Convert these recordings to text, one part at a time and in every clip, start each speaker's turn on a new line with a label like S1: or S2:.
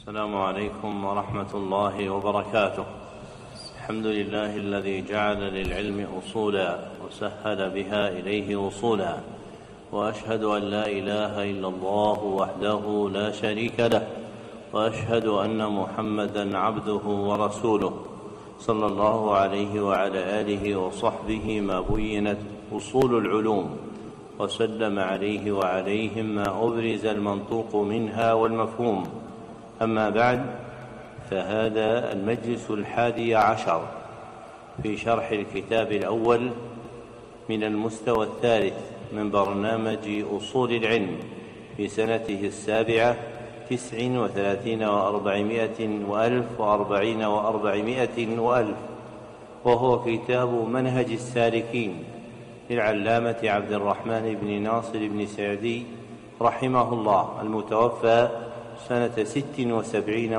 S1: السلام عليكم ورحمة الله وبركاته. الحمد لله الذي جعل للعلم أصولا وسهل بها إليه وصولا، وأشهد أن لا إله إلا الله وحده لا شريك له، وأشهد أن محمدا عبده ورسوله صلى الله عليه وعلى آله وصحبه ما بينت أصول العلوم، وسلم عليه وعليهم ما أبرز المنطوق منها والمفهوم. أما بعد، فهذا المجلس 11 في شرح الكتاب الأول من المستوى الثالث من برنامج أصول العلم في سنته 7 39 و400 وألف و40 و400 وألف، وهو كتاب منهج السالكين للعلامة عبد الرحمن بن ناصر بن سعدي رحمه الله، المتوفى سنة 76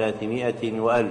S1: و300 وألف.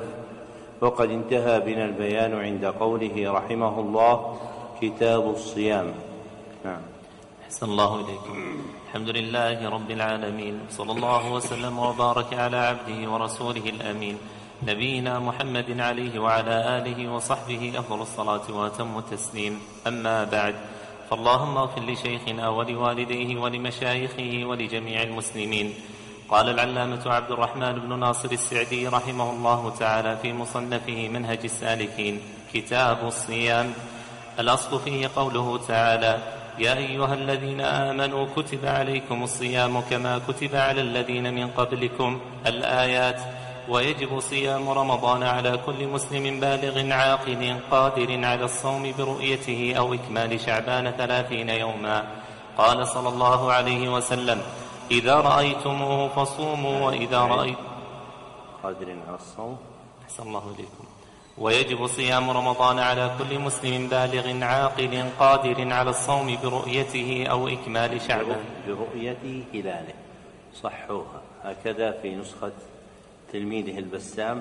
S1: وقد انتهى بنا البيان عند قوله رحمه الله: كتاب الصيام.
S2: نعم. أحسن الله إليكم. الحمد لله رب العالمين، صلى الله وسلم وبارك على عبده ورسوله الأمين نبينا محمد عليه وعلى آله وصحبه أفضل الصلاة وأتم التسليم. أما بعد، فاللهم اغفر لشيخنا ولوالديه ولمشايخه ولجميع المسلمين. قال العلامة عبد الرحمن بن ناصر السعدي رحمه الله تعالى في مصنفه منهج السالكين: كتاب الصيام. الأصل فيه قوله تعالى: يا أيها الذين آمنوا كتب عليكم الصيام كما كتب على الذين من قبلكم، الآيات. ويجب صيام رمضان على كل مسلم بالغ عاقل قادر على الصوم برؤيته أو إكمال شعبان 30 يوما. قال صلى الله عليه وسلم: إذا رأيتموه فصوموا وإذا رأيتم
S1: قادر على الصوم.
S2: أحسن الله إليكم. ويجب صيام رمضان على كل مسلم بالغ عاقل قادر على الصوم برؤيته أو إكمال شعبان.
S1: برؤية هلاله، صحوها هكذا في نسخة تلميذه البسام،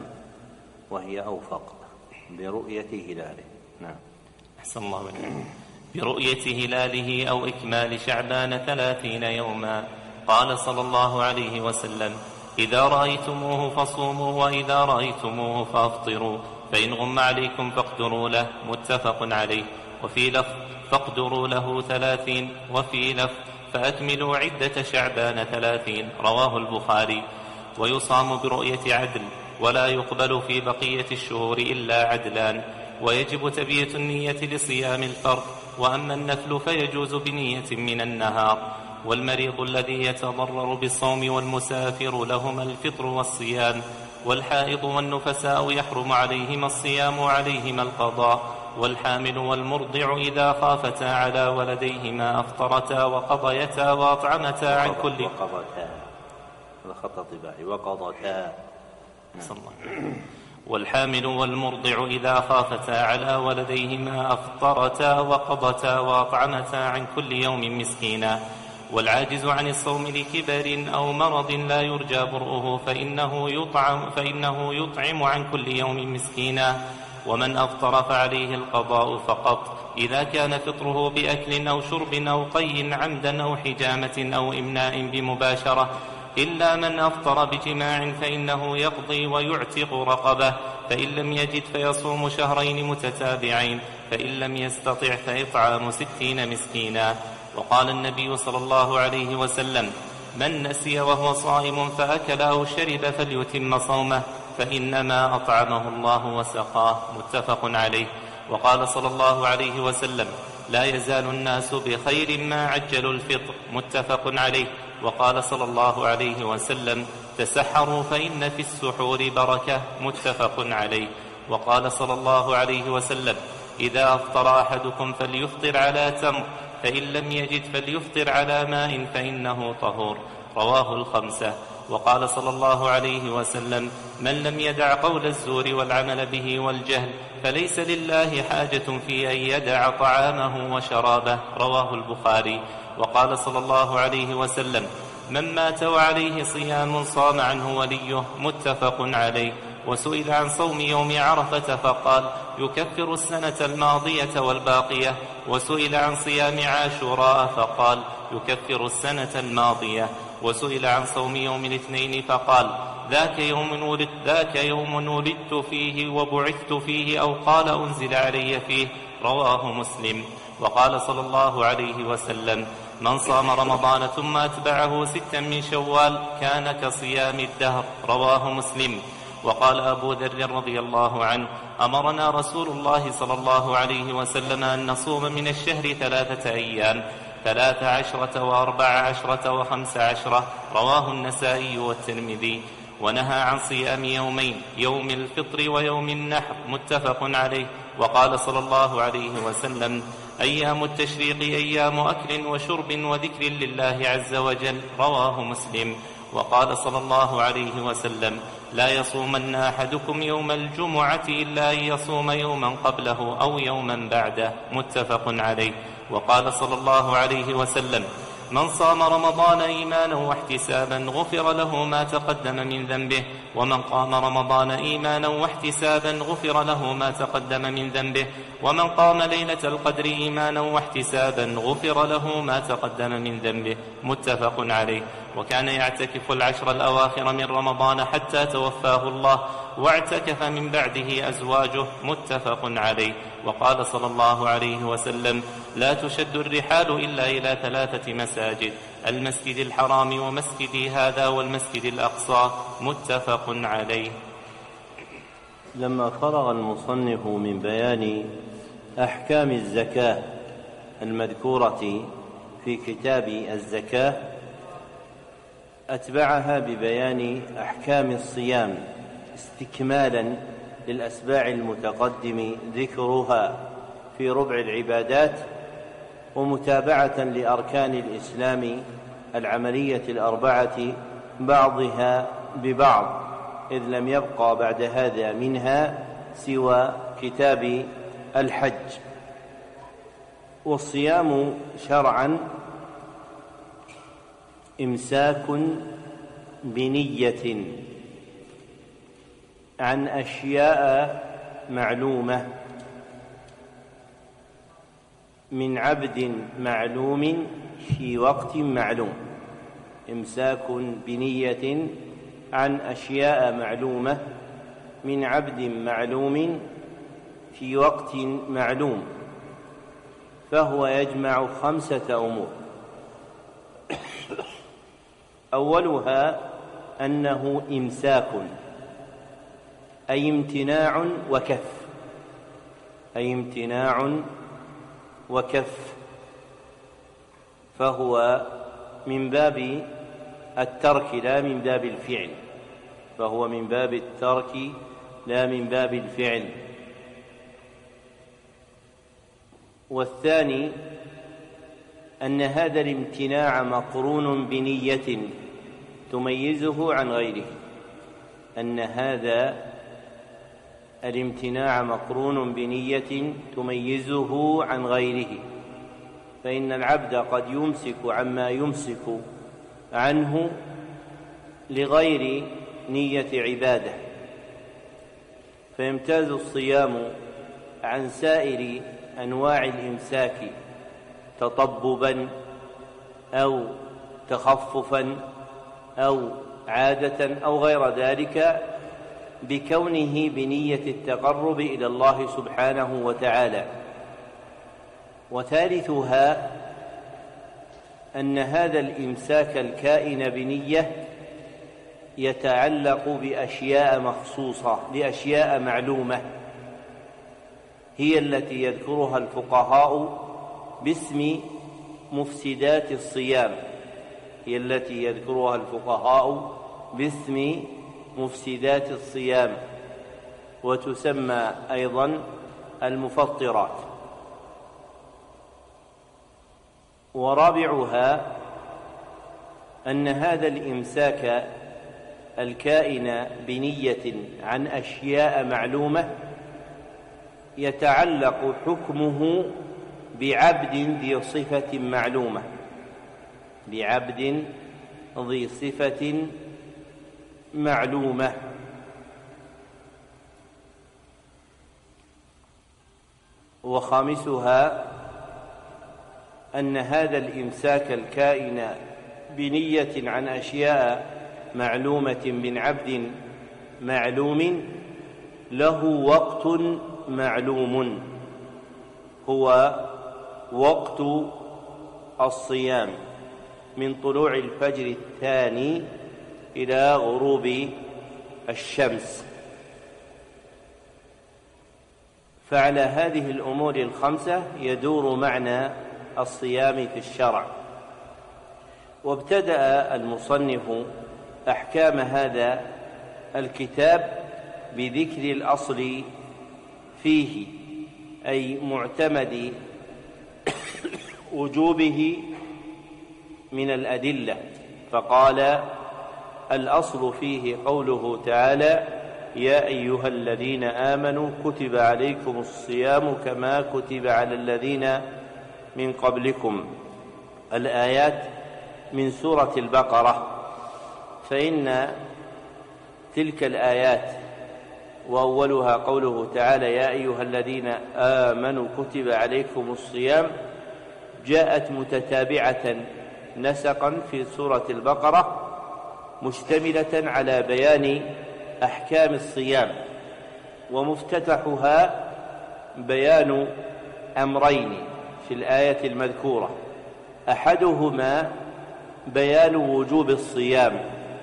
S1: وهي أوفق: برؤية هلاله. نعم.
S2: أحسن الله إليكم. برؤية هلاله أو إكمال شعبان 30 يوما. قال صلى الله عليه وسلم: إذا رأيتموه فصوموا وإذا رأيتموه فأفطروا، فإن غم عليكم فاقدروا له. متفق عليه. وفي لفظ: فاقدروا له 30، وفي لفظ: فأكملوا عدة شعبان 30. رواه البخاري. ويصام برؤية عدل، ولا يقبل في بقية الشهور إلا عدلان. ويجب تبية النية لصيام الفرض، وأما النفل فيجوز بنية من النهار. والمريض الذي يتضرر بالصوم والمسافر لهما الفطر والصيام. والحائض والنفساء يحرم عليهما الصيام وعليهما القضاء. والحامل والمرضع إذا خافتا على ولديهما أفطرتا وقضيتا وأطعمتا عن كل والحامل والمرضع إذا خافتا على ولديهما أفطرتا وقضتا وأطعمتا عن كل يوم مسكينا. والعاجز عن الصوم لكبر أو مرض لا يرجى برؤه فإنه يطعم عن كل يوم مسكينا. ومن أفطر فعليه القضاء فقط، إذا كان فطره بأكل أو شرب أو قي عمدا أو حجامة أو إمناء بمباشرة. إلا من أفطر بجماع فإنه يقضي ويعتق رقبة، فإن لم يجد فيصوم شهرين متتابعين، فإن لم يستطع فإطعام 60 مسكينا. وقال النبي صلى الله عليه وسلم: من نسي وهو صائم فأكل أو شرب فليتم صومه، فإنما أطعمه الله وسقاه. متفق عليه. وقال صلى الله عليه وسلم: لا يزال الناس بخير ما عجلوا الفطر. متفق عليه. وقال صلى الله عليه وسلم: تسحروا فإن في السحور بركة. متفق عليه. وقال صلى الله عليه وسلم: إذا أفطر أحدكم فليفطر على تمر، فإن لم يجد فليفطر على ماء فإنه طهور. رواه الخمسة. وقال صلى الله عليه وسلم: من لم يدع قول الزور والعمل به والجهل فليس لله حاجة في أن يدع طعامه وشرابه. رواه البخاري. وقال صلى الله عليه وسلم: من مات وعليه صيام صام عنه وليه. متفق عليه. وسئل عن صوم يوم عرفة فقال: يكفر السنة الماضية والباقية. وسئل عن صيام عاشوراء فقال: يكفر السنة الماضية. وسئل عن صوم يوم الاثنين فقال: ذاك يوم ولدت فيه وبعثت فيه، أو قال أنزل علي فيه. رواه مسلم. وقال صلى الله عليه وسلم: من صام رمضان ثم أتبعه 6 من شوال كان كصيام الدهر. رواه مسلم. وقال أبو ذر رضي الله عنه: أمرنا رسول الله صلى الله عليه وسلم أن نصوم من الشهر 3 أيام، 13 و14 و15. رواه النسائي والترمذي. ونهى عن صيام يومين، يوم الفطر ويوم النحر، متفق عليه. وقال صلى الله عليه وسلم: أيام التشريق أيام أكل وشرب وذكر لله عز وجل. رواه مسلم. وقال صلى الله عليه وسلم: لا يصومن أحدكم يوم الجمعة إلا أن يصوم يوما قبله أو يوما بعده، متفق عليه. وقال صلى الله عليه وسلم: من صام رمضان إيمانا واحتسابا غفر له ما تقدم من ذنبه، ومن قام رمضان إيمانا واحتسابا غفر له ما تقدم من ذنبه، ومن قام ليلة القدر إيمانا واحتسابا غفر له ما تقدم من ذنبه، متفق عليه. وكان يعتكف العشر الأواخر من رمضان حتى توفاه الله، واعتكف من بعده أزواجه، متفق عليه. وقال صلى الله عليه وسلم: لا تشد الرحال إلا إلى 3 مساجد: المسجد الحرام ومسجدي هذا والمسجد الأقصى، متفق عليه.
S1: لما فرغ المصنف من بيان أحكام الزكاة المذكورة في كتاب الزكاة، أتبعها ببيان أحكام الصيام استكمالا للأسباع المتقدم ذكرها في ربع العبادات، ومتابعة لأركان الإسلام العملية الأربعة بعضها ببعض، إذ لم يبقى بعد هذا منها سوى كتاب الحج. والصيام شرعا إمساك بنية عن أشياء معلومة من عبد معلوم في وقت معلوم. إمساك بنية عن أشياء معلومة من عبد معلوم في وقت معلوم، فهو يجمع 5 أمور. أولها أنه إمساك، أي امتناع وكف، أي امتناع وكف، فهو من باب الترك لا من باب الفعل، فهو من باب الترك لا من باب الفعل. والثاني أن هذا الامتناع مقرون بنية تميزه عن غيره، أن هذا الامتناع مقرون بنية تميزه عن غيره، فإن العبد قد يمسك عما يمسك عنه لغير نية عبادة، فيمتاز الصيام عن سائر أنواع الإمساك تطببا أو تخففا أو عادة أو غير ذلك بكونه بنية التقرب إلى الله سبحانه وتعالى. وثالثها أن هذا الإمساك الكائن بنية يتعلق بأشياء مخصوصة، بأشياء معلومة، هي التي يذكرها الفقهاء باسم مفسدات الصيام، هي التي يذكرها الفقهاء باسم مفسدات الصيام، وتسمى أيضا المفطرات. ورابعها أن هذا الإمساك الكائن بنية عن أشياء معلومة يتعلق حكمه بعبد ذي صفة معلومة، بعبد ذي صفة معلومة. وخامسها أن هذا الإمساك الكائن بنية عن أشياء معلومة من عبد معلوم له وقت معلوم، هو وقت الصيام من طلوع الفجر الثاني إلى غروب الشمس. فعلى هذه الأمور الخمسة يدور معنى الصيام في الشرع. وابتدأ المصنف أحكام هذا الكتاب بذكر الأصل فيه، أي معتمد وجوبه من الأدلة، فقال: الأصل فيه قوله تعالى: يا أيها الذين آمنوا كتب عليكم الصيام كما كتب على الذين من قبلكم. الآيات من سورة البقرة. فإن تلك الآيات وأولها قوله تعالى: يا أيها الذين آمنوا كتب عليكم الصيام، جاءت متتابعة نسقا في سورة البقرة، مشتملة على بيان أحكام الصيام، ومفتتحها بيان أمرين في الآية المذكورة: أحدهما بيان وجوب الصيام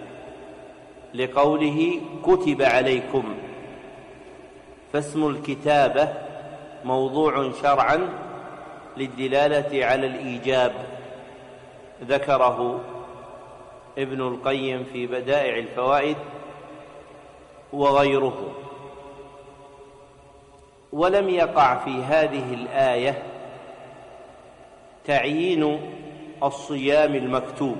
S1: لقوله كتب عليكم، فاسم الكتابة موضوع شرعا للدلالة على الإيجاب، ذكره ابن القيم في بدائع الفوائد وغيره. ولم يقع في هذه الآية تعيين الصيام المكتوب،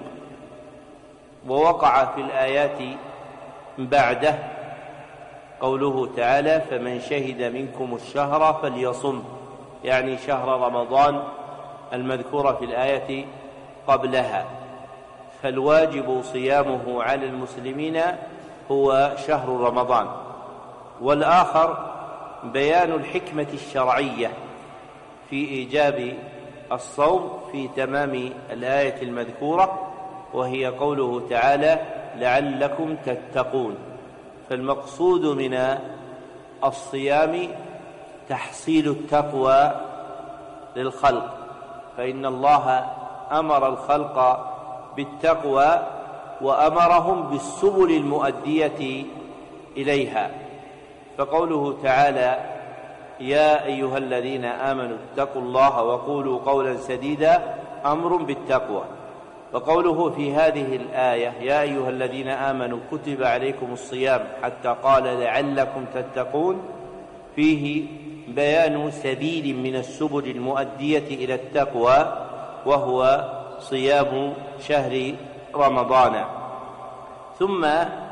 S1: ووقع في الآيات بعده قوله تعالى: فمن شهد منكم الشهر فليصم، يعني شهر رمضان المذكور في الآية قبلها، فالواجب صيامه على المسلمين هو شهر رمضان. والآخر بيان الحكمة الشرعية في إيجاب الصوم في تمام الآية المذكورة، وهي قوله تعالى: لعلكم تتقون. فالمقصود من الصيام تحصيل التقوى للخلق، فإن الله أمر الخلق بالتقوى وأمرهم بالسبل المؤدية إليها. فقوله تعالى: يا أيها الذين آمنوا اتقوا الله وقولوا قولا سديدا، أمر بالتقوى. وقوله في هذه الآية: يا أيها الذين آمنوا كتب عليكم الصيام، حتى قال لعلكم تتقون، فيه بيان سبيل من السبل المؤدية إلى التقوى، وهو صيام شهر رمضان. ثم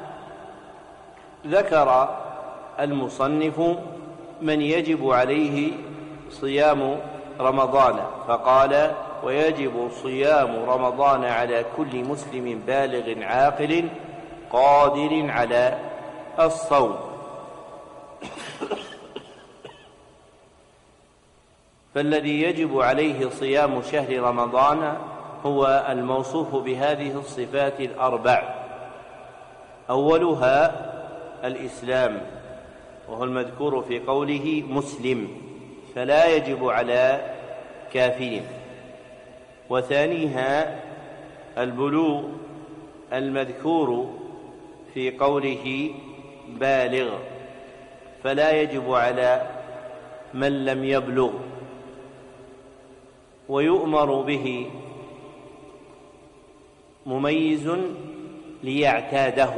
S1: ذكر المصنف من يجب عليه صيام رمضان، فقال: ويجب صيام رمضان على كل مسلم بالغ عاقل قادر على الصوم. فالذي يجب عليه صيام شهر رمضان هو الموصوف بهذه الصفات الأربع: أولها الإسلام، وهو المذكور في قوله مسلم، فلا يجب على كافر. وثانيها البلوغ، المذكور في قوله بالغ، فلا يجب على من لم يبلغ، ويؤمر به مميز ليعتاده،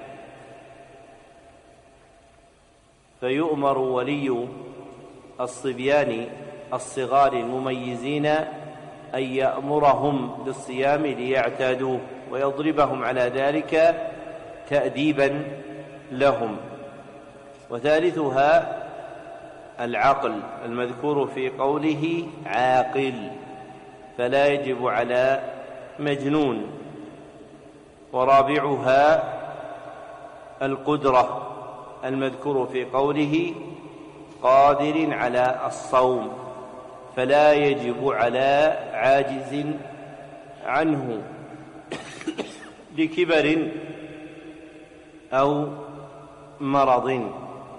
S1: فيؤمر ولي الصبيان الصغار المميزين أن يأمرهم بالصيام ليعتادوه، ويضربهم على ذلك تأديبا لهم. وثالثها العقل، المذكور في قوله عاقل، فلا يجب على مجنون. ورابعها القدرة، المذكور في قوله قادر على الصوم، فلا يجب على عاجز عنه لكبر أو مرض.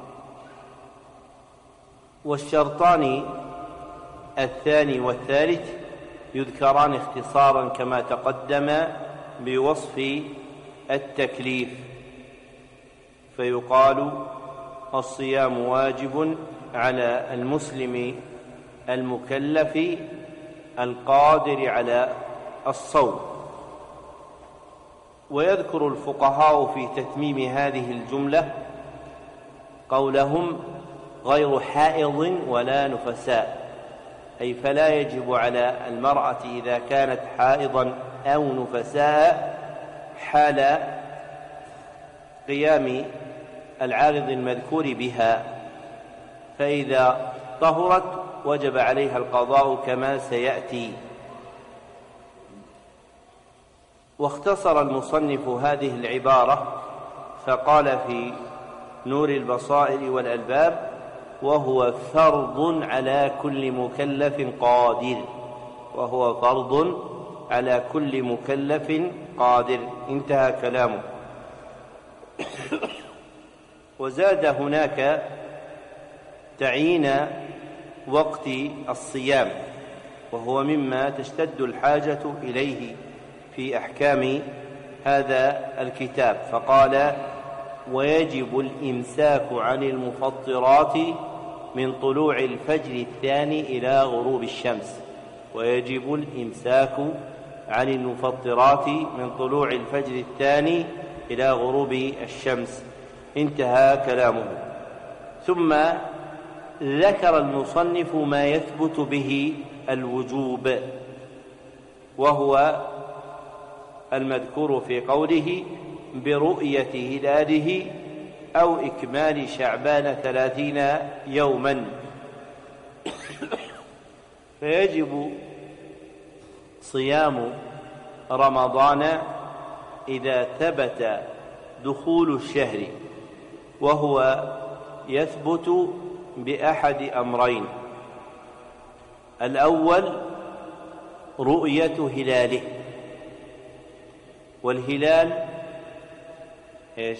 S1: والشرطان الثاني والثالث يذكران اختصارا كما تقدم بوصف التكليف، فيقال الصيام واجب على المسلم المكلف القادر على الصوم. ويذكر الفقهاء في تتميم هذه الجملة قولهم غير حائض ولا نفساء، أي فلا يجب على المرأة إذا كانت حائضا أو نفساء حال قيام العارض المذكور بها، فإذا طهرت وجب عليها القضاء كما سيأتي. واختصر المصنف هذه العبارة فقال في نور البصائر والألباب: وهو فرض على كل مكلف قادر. وهو فرض على كل مكلف قادر. انتهى كلامه. وزاد هناك تعيين وقت الصيام، وهو مما تشتد الحاجة إليه في أحكام هذا الكتاب، فقال: ويجب الإمساك عن المفطرات من طلوع الفجر الثاني إلى غروب الشمس. ويجب الإمساك عن المفطرات من طلوع الفجر الثاني إلى غروب الشمس. انتهى كلامه. ثم ذكر المصنف ما يثبت به الوجوب، وهو المذكور في قوله: برؤية هلاله أو إكمال شعبان 30 يوما. فيجب صيام رمضان إذا ثبت دخول الشهر، وهو يثبت بأحد أمرين: الأول رؤية هلاله، والهلال ايش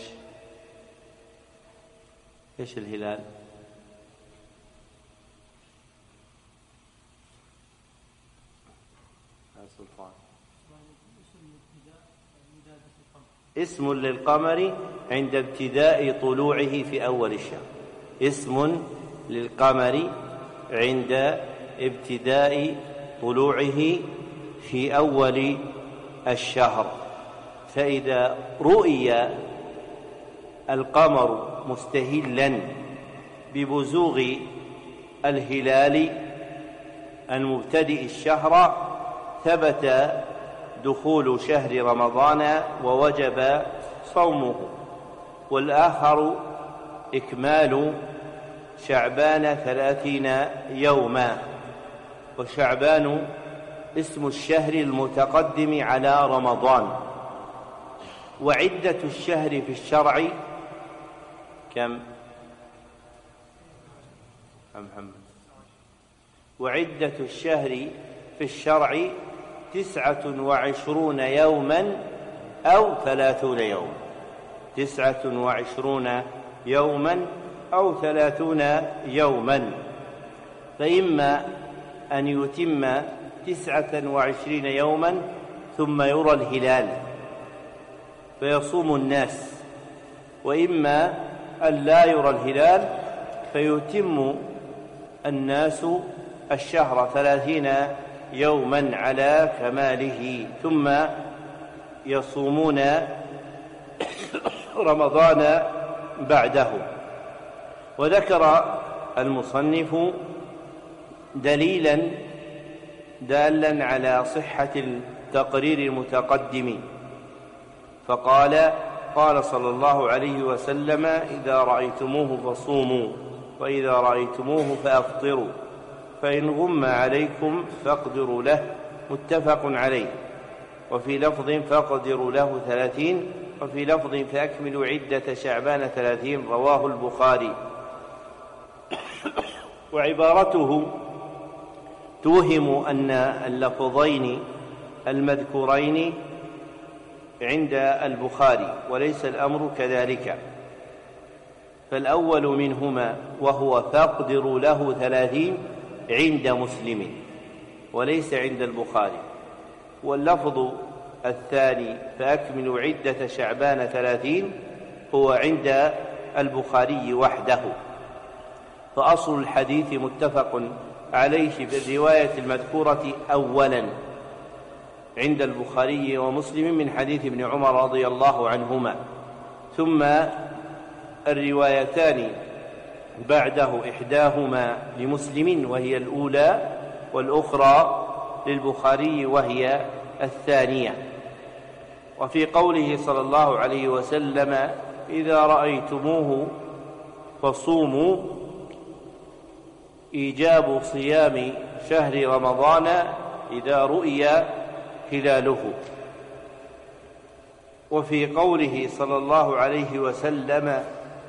S1: الهلال؟ اسم للقمر عند ابتداء طلوعه في أول الشهر. اسم للقمر عند ابتداء طلوعه في أول الشهر. فإذا رؤي القمر مستهلا ببزوغ الهلال المبتدئ الشهر ثبت دخول شهر رمضان ووجب صومه. والآخر إكمال شعبان 30 يوما. وشعبان اسم الشهر المتقدم على رمضان. وعدة الشهر في الشرع كم؟ محمد. وعدة الشهر في الشرع 29 يوما أو 30 يوما. 29 يوما أو 30 يوما. فإما أن يتم 29 يوما ثم يرى الهلال فيصوم الناس، وإما أن لا يرى الهلال فيتم الناس الشهر 30 يوما على كماله، ثم يصومون رمضان بعده. وذكر المصنف دليلا دالا على صحة التقرير المتقدم، فقال: قال صلى الله عليه وسلم: إذا رأيتموه فصوموا، وإذا رأيتموه فأفطروا، فإن غم عليكم فاقدروا له. متفق عليه. وفي لفظ: فاقدروا له 30. وفي لفظ: فأكملوا عدة شعبان 30. رواه البخاري. وعبارته توهم أن اللفظين المذكورين عند البخاري، وليس الأمر كذلك. فالأول منهما وهو فاقدروا له 30 عند مسلم وليس عند البخاري، واللفظ الثاني فأكملوا عدة شعبان 30 هو عند البخاري وحده. فأصل الحديث متفق عليه في الرواية المذكورة أولا عند البخاري ومسلم من حديث ابن عمر رضي الله عنهما، ثم الروايتان بعده إحداهما لمسلم وهي الأولى، والأخرى للبخاري وهي الثانية. وفي قوله صلى الله عليه وسلم إذا رأيتموه فصوموا، إيجاب صيام شهر رمضان إذا رؤي هلاله. وفي قوله صلى الله عليه وسلم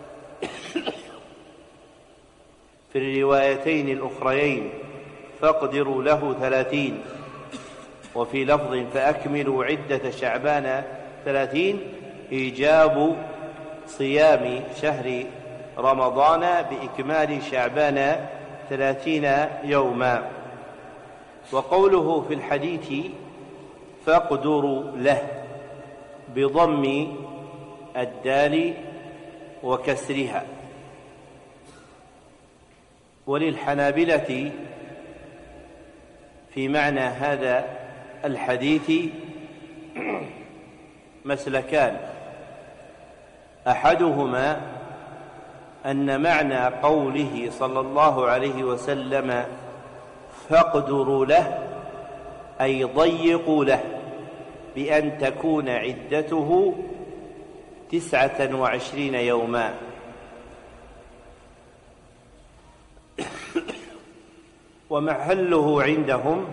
S1: في الروايتين الأخريين فاقدروا له 30، وفي لفظ فأكملوا عدة شعبان 30، إيجاب صيام شهر رمضان بإكمال شعبان 30 يوما. وقوله في الحديث فاقدروا له بضم الدال وكسرها. وللحنابلة في معنى هذا الحديث مسلكان، أحدهما أن معنى قوله صلى الله عليه وسلم فاقدروا له أي ضيقوا له، بأن تكون عدته 29 يوما. ومحله عندهم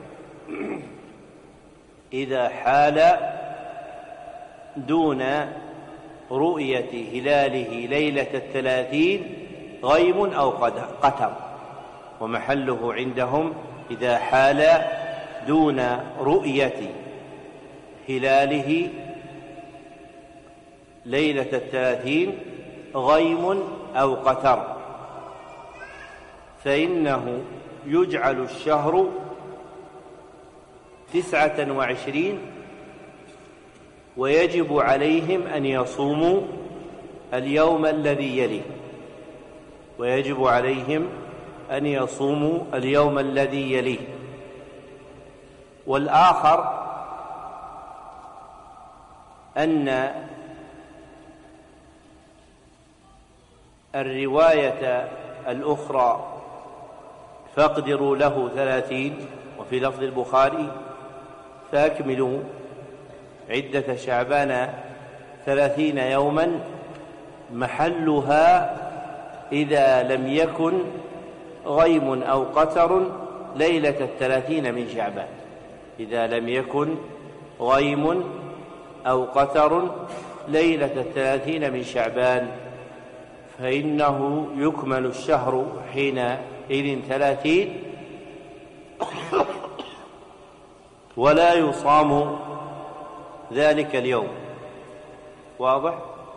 S1: إذا حال دون رؤية هلاله ليلة 30 غيم أو قتر. ومحله عندهم إذا حال دون رؤية هلاله ليلة 30 غيم أو قتر، فإنه يجعل الشهر 29 ويجب عليهم أن يصوموا اليوم الذي يليه، ويجب عليهم أن يصوموا اليوم الذي يليه. والآخر أن الرواية الأخرى فاقدروا له 30، وفي لفظ البخاري فأكملوا عدة شعبان 30 يوما، محلها إذا لم يكن غيم أو قتر ليلة 30 من شعبان، إذا لم يكن غيم أو قتر ليلة 30 من شعبان فإنه يكمل الشهر حينئذ 30 ولا يصام ذلك اليوم. واضح؟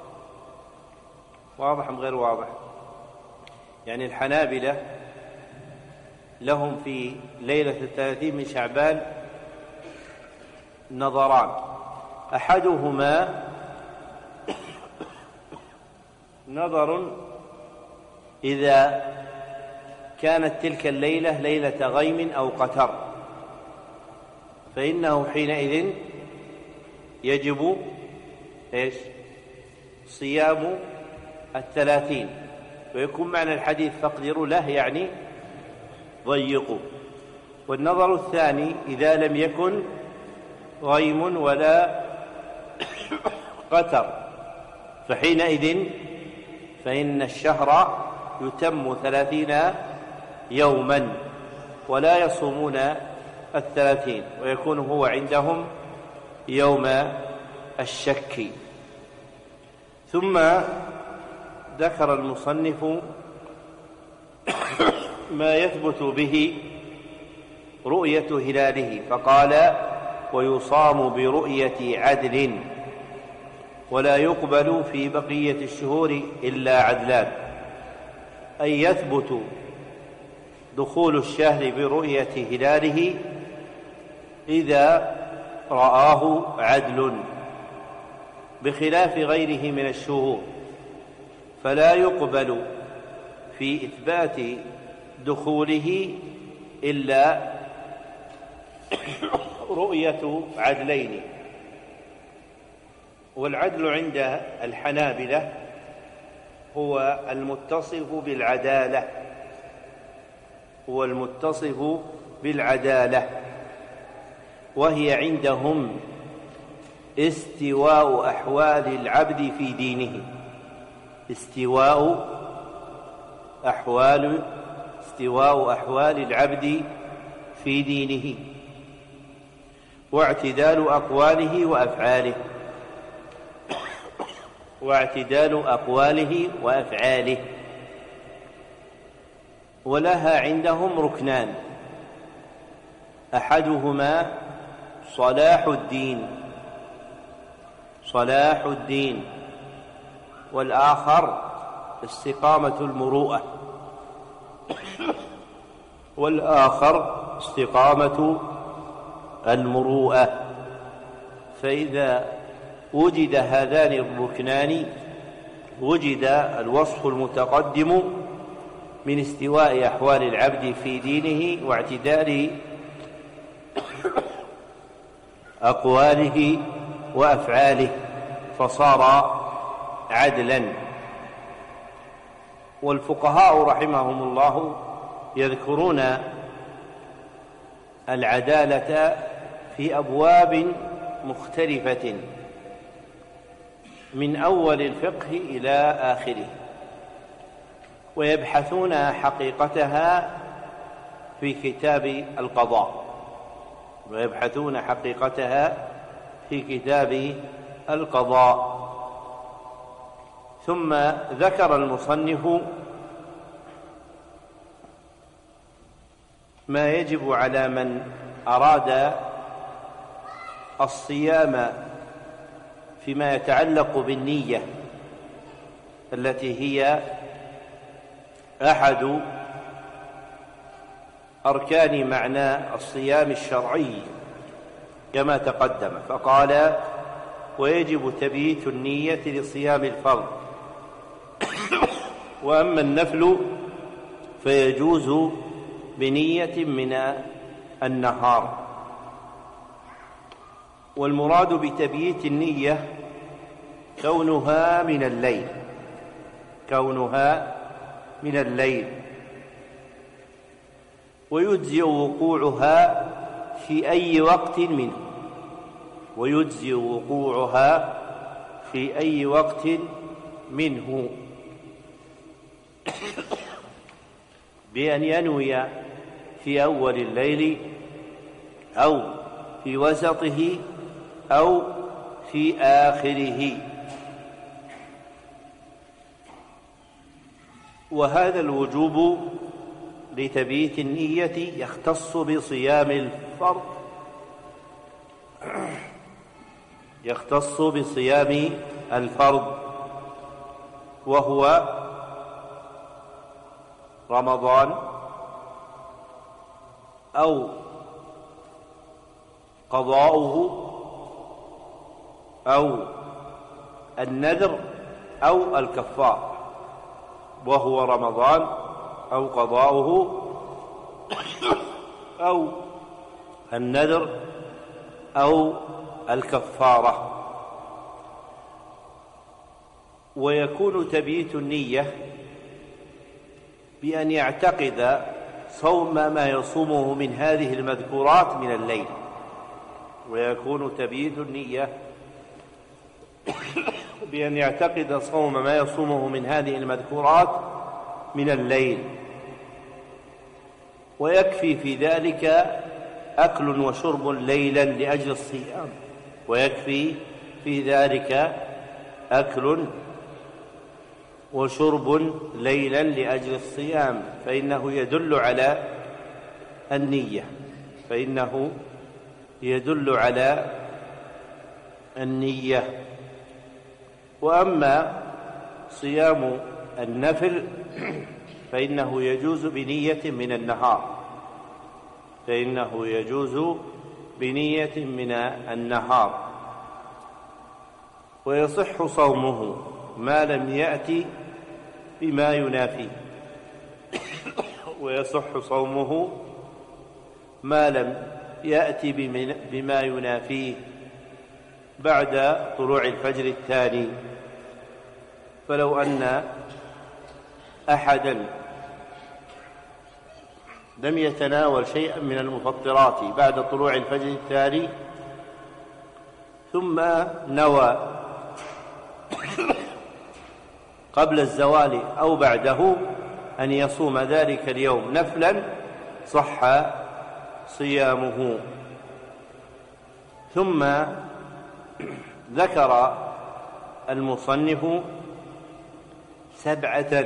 S1: واضح أم غير واضح؟ يعني الحنابلة لهم في ليلة 30 من شعبان نظران، أحدهما نظر إذا كانت تلك الليلة ليلة غيم أو قتر، فإنه حينئذ يجب صيام 30، ويكون معنى الحديث فاقدروا له يعني ضيقوا. والنظر الثاني إذا لم يكن غيم ولا قتر فحينئذ فإن الشهر يتم 30 يوما ولا يصومون 30، ويكون هو عندهم يوم الشك. ثم ذكر المصنف ما يثبت به رؤية هلاله، فقال ويصام برؤية عدل، ولا يقبل في بقية الشهور إلا عدلان، أي يثبت دخول الشهر برؤية هلاله إذا رآه عدل، بخلاف غيره من الشهور، فلا يقبل في إثبات دخوله إلا رؤية عدلين. والعدل عند الحنابلة هو المتصف بالعدالة، وهي عندهم استواء أحوال العبد في دينه، استواء أحوال العبد في دينه، واعتدال أقواله وأفعاله. ولها عندهم ركنان، أحدهما صلاح الدين، والآخر استقامة المروءة. فإذا وجد هذان الركنان وجد الوصف المتقدم من استواء أحوال العبد في دينه واعتدال أقواله وأفعاله، فصار عدلا. والفقهاء رحمهم الله يذكرون العدالة في أبواب مختلفة من أول الفقه إلى آخره، ويبحثون حقيقتها في كتاب القضاء. ثم ذكر المصنف ما يجب على من أراد الصيام فيما يتعلق بالنية، التي هي أحد أركان معنى الصيام الشرعي كما تقدم. فقال: ويجب تبييت النية لصيام الفرض، وأما النفل فيجوز بنية من النهار. والمراد بتبييت النية كونها من الليل، ويجزئ وقوعها في أي وقت منه بأن ينوي في أول الليل أو في وسطه أو في آخره. وهذا الوجوب لتبييت النية يختص بصيام الفرض، وهو رمضان أو قضاؤه أو النذر أو الكفار، وهو رمضان أو قضاؤه أو النذر أو الكفارة. ويكون تبييت النية بأن يعتقد صوم ما يصومه من هذه المذكورات من الليل، ويكون تبييت النية بأن يعتقد صوم ما يصومه من هذه المذكورات من الليل، ويكفي في ذلك أكل وشرب ليلا لأجل الصيام، فإنه يدل على النية. وأما صيام النفل فإنه يجوز بنية من النهار، ويصح صومه ما لم يأتي بما ينافيه بعد طلوع الفجر الثاني. فلو أن أحدا لم يتناول شيئا من المفطرات بعد طلوع الفجر الثاني ثم نوى قبل الزوال أو بعده أن يصوم ذلك اليوم نفلا صح صيامه. ثم ذكر المصنف 7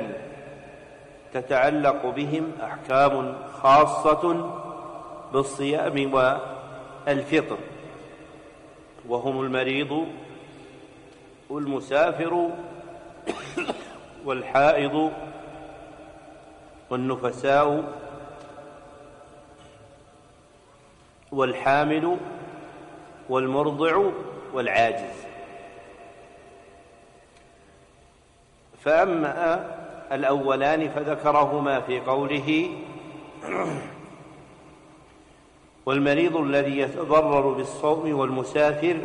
S1: تتعلق بهم أحكام خاصة بالصيام والفطر، وهم المريض والمسافر والحائض والنفساء والحامل والمرضع والعاجز. فأما الأولان فذكرهما في قوله: والمريض الذي يتضرر بالصوم والمسافر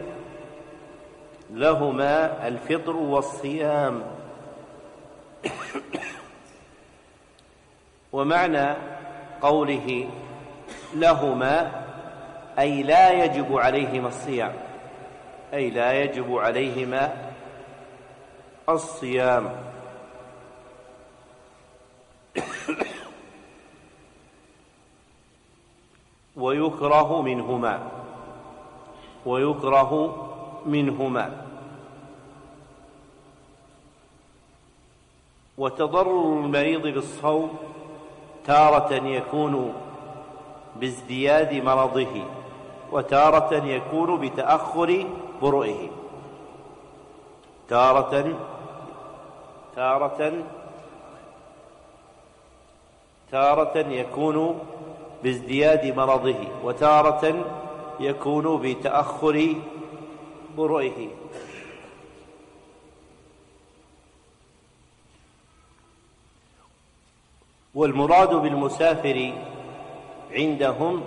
S1: لهما الفطر والصيام. ومعنى قوله لهما أي لا يجب عليهما الصيام. ويكره منهما. وتضرر المريض بالصوم تارة يكون بازدياد مرضه، وتارة يكون بتأخر برؤه. تارة يكون بازدياد مرضه، وتارة يكون بتأخر برؤه. والمراد بالمسافر عندهم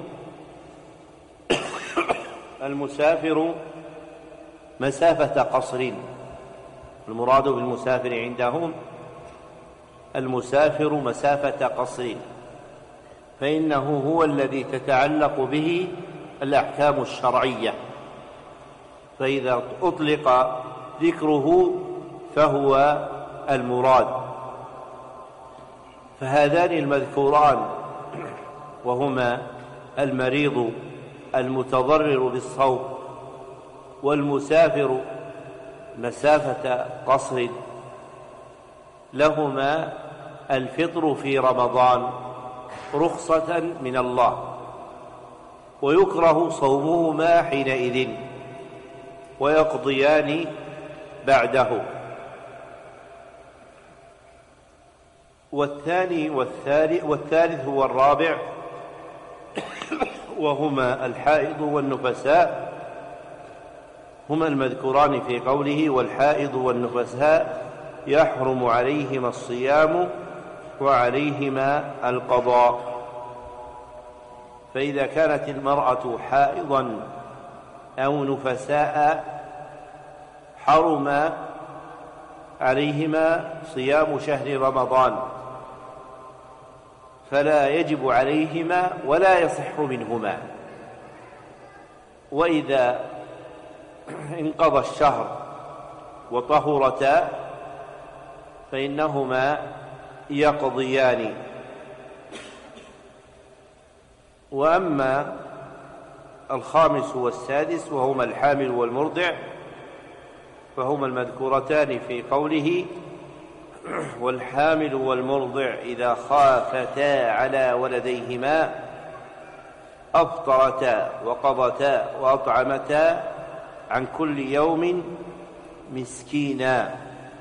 S1: المسافر مسافة قصر. المراد بالمسافر عندهم المسافر مسافة قصر، فإنه هو الذي تتعلق به الأحكام الشرعية، فإذا أطلق ذكره فهو المراد. فهذان المذكوران وهما المريض المتضرر بالصوم والمسافر مسافة قصر لهما الفطر في رمضان رخصة من الله، ويكره صومهما حينئذ ويقضيان بعده. والثالث هو الرابع، وهما الحائض والنفساء، هما المذكوران في قوله: والحائض والنفساء يحرم عليهما الصيام وعليهما القضاء. فإذا كانت المرأة حائضا أو نفساء حرم عليهما صيام شهر رمضان، فلا يجب عليهما ولا يصح منهما. وإذا انقضى الشهر وطهرتا فإنهما يقضيان. وأما الخامس والسادس وهما الحامل والمرضع فهما المذكورتان في قوله: والحامل والمرضع إذا خافتا على ولديهما أفطرتا وقضتا وأطعمتا عن كل يوم مسكينا.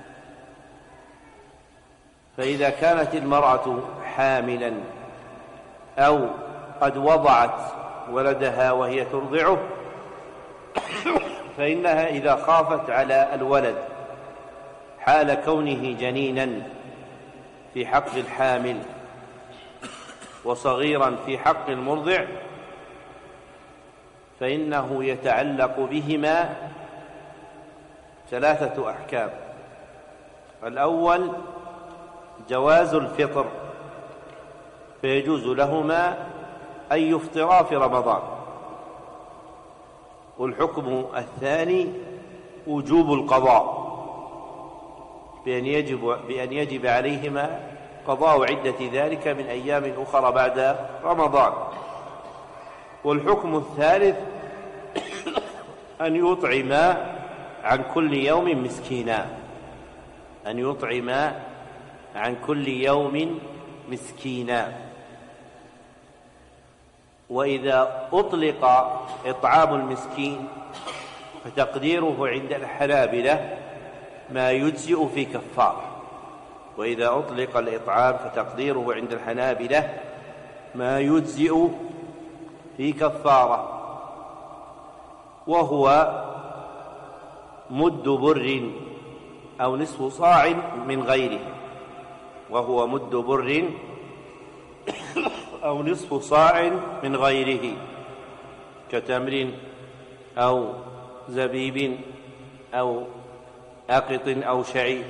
S1: فإذا كانت المرأة حاملا أو قد وضعت ولدها وهي ترضعه فإنها إذا خافت على الولد حال كونه جنينا في حق الحامل وصغيرا في حق المرضع فإنه يتعلق بهما 3 أحكام. الأول جواز الفطر، فيجوز لهما أن يفطرا في رمضان. والحكم الثاني وجوب القضاء، بأن يجب عليهما قضاء عدة ذلك من أيام أخرى بعد رمضان. والحكم الثالث أن يطعما عن كل يوم مسكينا، أن يطعما عن كل يوم مسكينا. وإذا أطلق إطعام المسكين فتقديره عند الحنابلة ما يجزئ في كفارة. وإذا أطلق الإطعام فتقديره عند الحنابلة ما يجزئ في كفارة، وهو مد بر أو نصف صاع من غيره، وهو مد بر أو نصف صاع من غيره كتمر أو زبيب أو أقط أو شعير.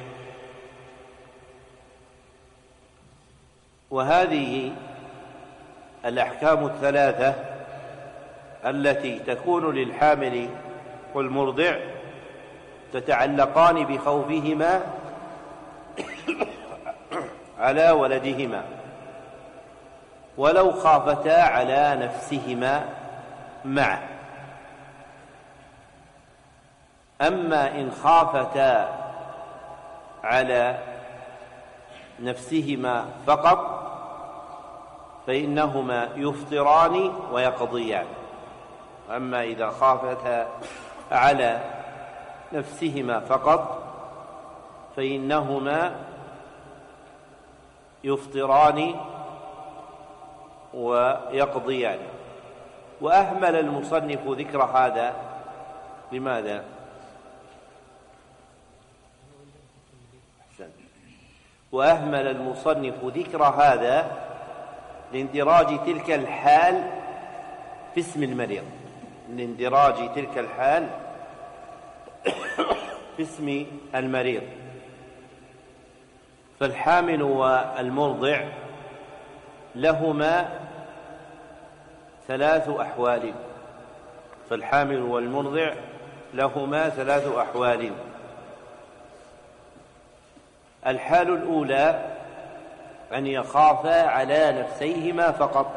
S1: وهذه الأحكام الثلاثة التي تكون للحامل والمرضع تتعلقان بخوفهما على ولدهما، ولو خافتا على نفسهما معا. أما إن خافتا على نفسهما فقط فإنهما يفطران ويقضيان. أما إذا خافتا على نفسهما فقط فإنهما يفطران ويقضيان. وأهمل المصنف ذكر هذا لماذا؟ وأهمل المصنف ذكر هذا لاندراج تلك الحال في اسم المريض، لاندراج تلك الحال في اسم المريض. فالحامل والمرضع لهما 3 أحوال، فالحامل والمرضع لهما 3 أحوال. الحال الأولى أن يخافا على نفسيهما فقط،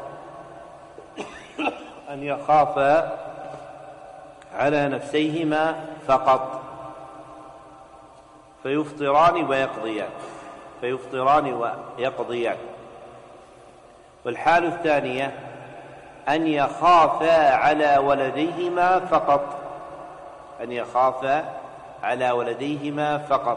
S1: أن يخافا على نفسيهما فقط فيفطران ويقضيان، فيفطران ويقضيان. والحال الثانية أن يخافا على ولديهما فقط، أن يخافا على ولديهما فقط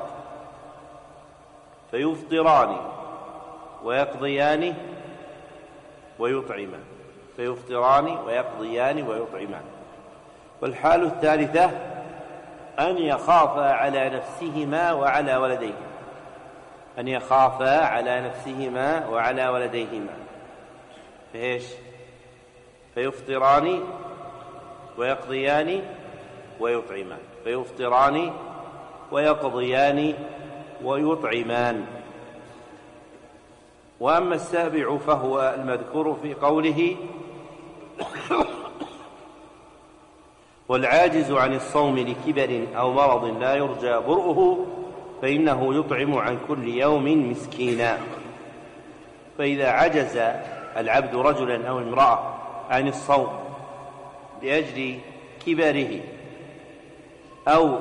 S1: فيفطران ويقضيان ويطعمان، فيفطران ويقضيان ويطعمان. والحال الثالثة أن يخافا على نفسهما وعلى ولديهما، أن يخافا على نفسهما وعلى ولديهما فإيش؟ فيفطران ويقضيان ويطعمان، فيفطران ويقضيان ويطعمان. وأما السابع فهو المذكور في قوله والعاجز عن الصوم لكبر أو مرض لا يرجى برؤه فإنه يطعم عن كل يوم مسكينا. فإذا عجز العبد رجلا أو امرأة عن الصوم لأجل كبره أو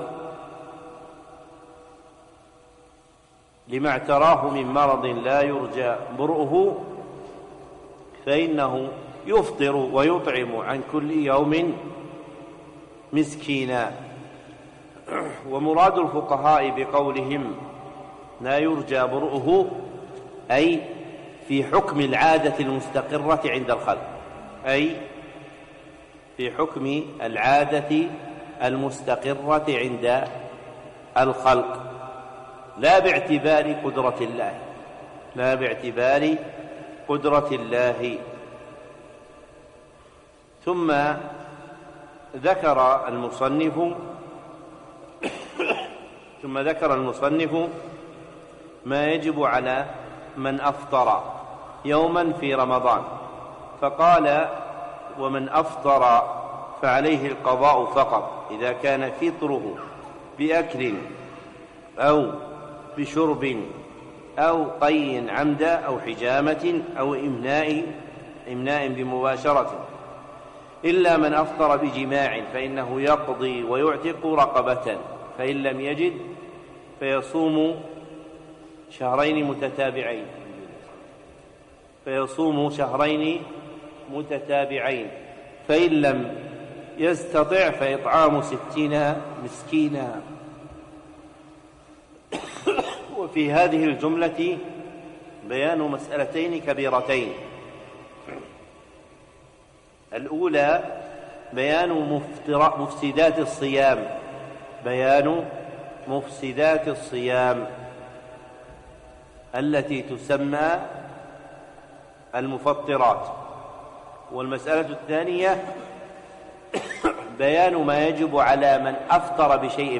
S1: لما اعتراه من مرض لا يرجى برؤه فإنه يفطر ويطعم عن كل يوم مسكينا. ومراد الفقهاء بقولهم لا يرجى برؤه أي في حكم العادة المستقرة عند الخلق، أي في حكم العادة المستقرة عند الخلق، لا باعتبار قدرة الله، لا باعتبار قدرة الله. ثم ذكر المصنف ما يجب على من أفطر يوما في رمضان، فقال: ومن أفطر فعليه القضاء فقط إذا كان فطره بأكل أو بشرب أو قي عمدا أو حجامة أو إمناء بمباشرة، إلا من أفطر بجماع فإنه يقضي ويعتق رقبة، فإن لم يجد فيصوم شهرين متتابعين، فإن لم يستطع فإطعام 60 مسكينا. وفي هذه الجملة بيان مسألتين كبيرتين: الأولى بيان مفسدات الصيام التي تسمى المفطرات، والمسألة الثانية بيان ما يجب على من أفطر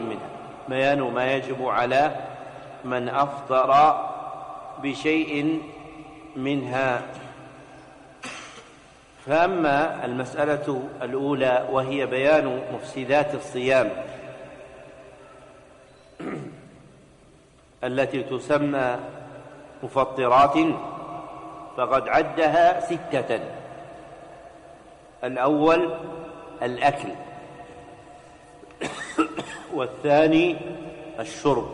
S1: بشيء منها. فأما المسألة الأولى وهي بيان مفسدات الصيام التي تسمى مفطرات، فقد عدها 6: الأول الأكل، والثاني الشرب،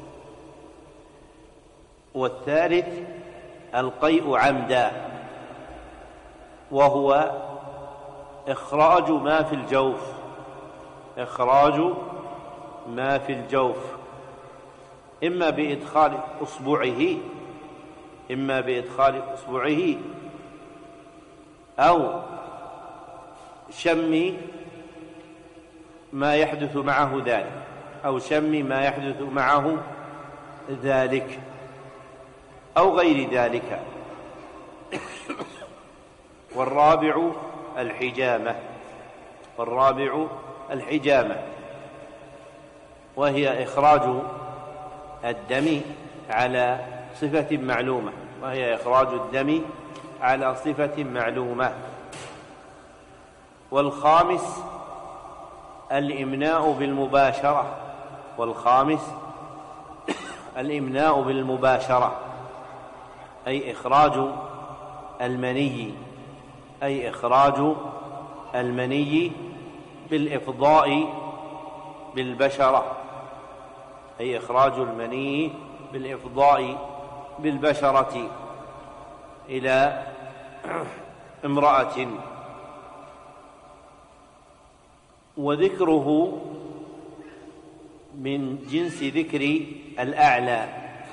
S1: والثالث القيء عمدا، وهو إخراج ما في الجوف إما بإدخال إصبعه أو شم ما يحدث معه ذلك أو غير ذلك. والرابع الحجامة، وهي إخراج الدم على صفة معلومة. والخامس الإمناء بالمباشرة، أي إخراج المني بالإفضاء بالبشرة إلى امرأة. وذكره من جنس ذكر الأعلى،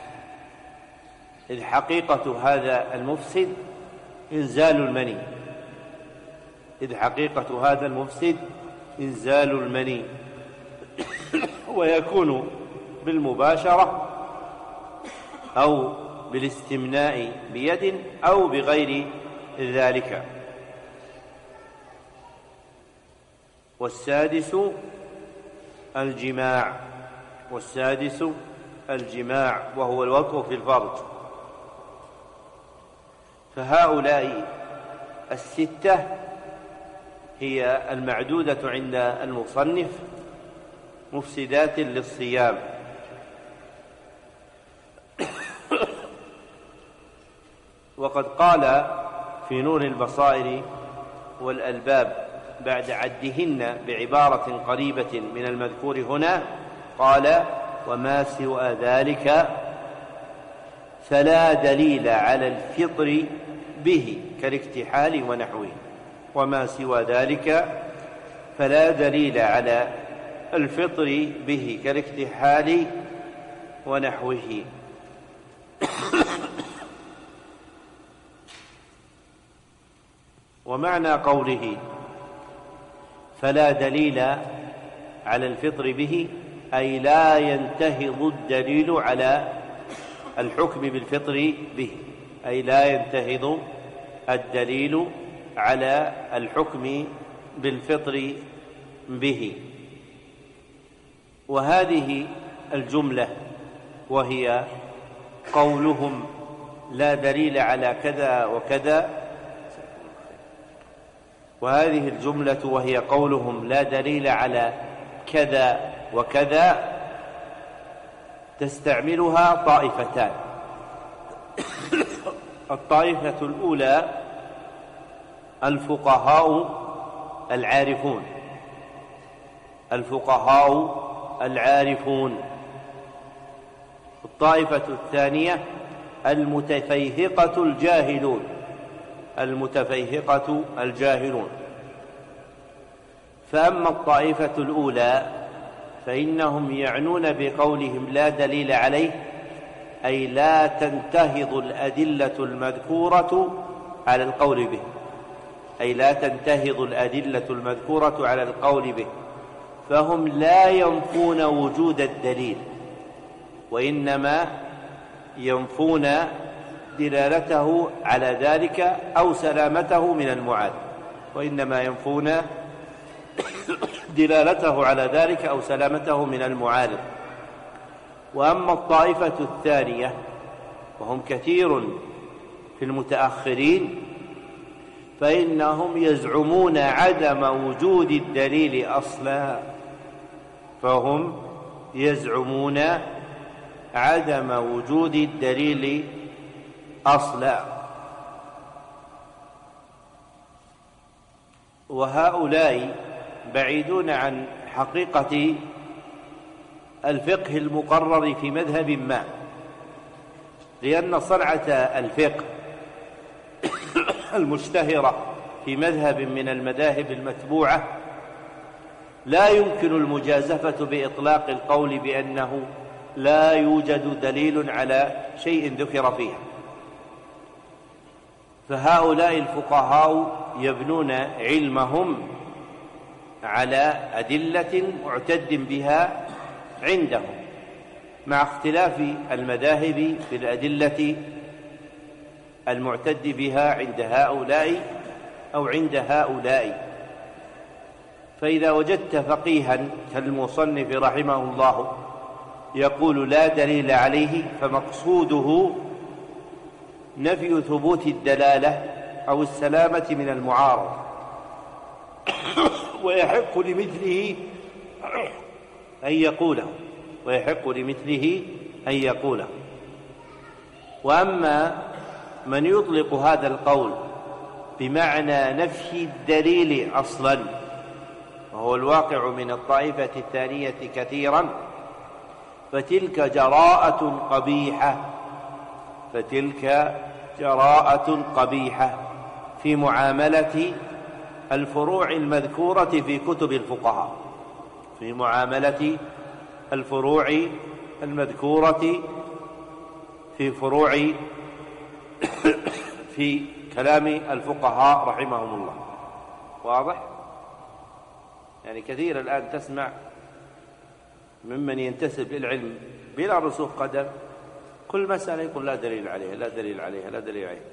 S1: إذ حقيقة هذا المفسد إنزال المني، ويكون بالمباشرة أو بالاستمناء بيد أو بغير ذلك. والسادس الجماع وهو الوطء في الفرج. فهؤلاء 6 هي المعدودة عند المصنف مفسدات للصيام. وقد قال في نور البصائر والألباب بعد عدهن بعبارة قريبة من المذكور هنا، قال: وما سوى ذلك فلا دليل على الفطر به كالاكتحال ونحوه. وما سوى ذلك فلا دليل على الفطر به كالاكتحال ونحوه. ومعنى قوله فلا دليل على الفطر به أي لا ينتهض الدليل على الحكم بالفطر به، أي لا ينتهض الدليل على الحكم بالفطر به. وهذه الجملة وهي قولهم لا دليل على كذا وكذا، وهذه الجملة وهي قولهم لا دليل على كذا وكذا تستعملها طائفتان. الطائفة الأولى الفقهاء العارفون، الفقهاء العارفون. الطائفة الثانية المتفيهقة الجاهلون، المتفيهقة الجاهلون. فأما الطائفة الأولى فإنهم يعنون بقولهم لا دليل عليه أي لا تنتهض الأدلة المذكورة على القول به، أي لا تنتهض الأدلة المذكورة على القول به، فهم لا ينفون وجود الدليل وإنما ينفون دلالته على ذلك أو سلامته من المعارض، وإنما ينفون دلالته على ذلك أو سلامته من المعارض. وأما الطائفة الثانية وهم كثير في المتأخرين فإنهم يزعمون عدم وجود الدليل أصلا، فهم يزعمون عدم وجود الدليل أصلا. وهؤلاء بعيدون عن حقيقة الفقه المقرر في مذهب ما، لأن صنعة الفقه المشتهرة في مذهب من المذاهب المتبوعة لا يمكن المجازفة بإطلاق القول بأنه لا يوجد دليل على شيء ذكر فيها. فهؤلاء الفقهاء يبنون علمهم على أدلة معتد بها عندهم، مع اختلاف المذاهب في الأدلة المعتد بها عند هؤلاء أو عند هؤلاء. فإذا وجدت فقيها كالمصنف رحمه الله يقول لا دليل عليه فمقصوده نفي ثبوت الدلالة أو السلامة من المعارض، ويحق لمثله أن يقوله، ويحق لمثله أن يقوله. وأما من يطلق هذا القول بمعنى نفي الدليل أصلا، وهو الواقع من الطائفة الثانية كثيرا، فتلك جراءة قبيحة، فتلك جراءة قبيحة في معاملة الفروع المذكورة في كتب الفقهاء، في معاملة الفروع المذكورة في فروع في كلام الفقهاء رحمهم الله. واضح؟ يعني كثير الآن تسمع ممن ينتسب للعلم بلا رسوخ قدم كل مسألة يقول لا دليل عليها، لا دليل عليها، لا دليل عليها.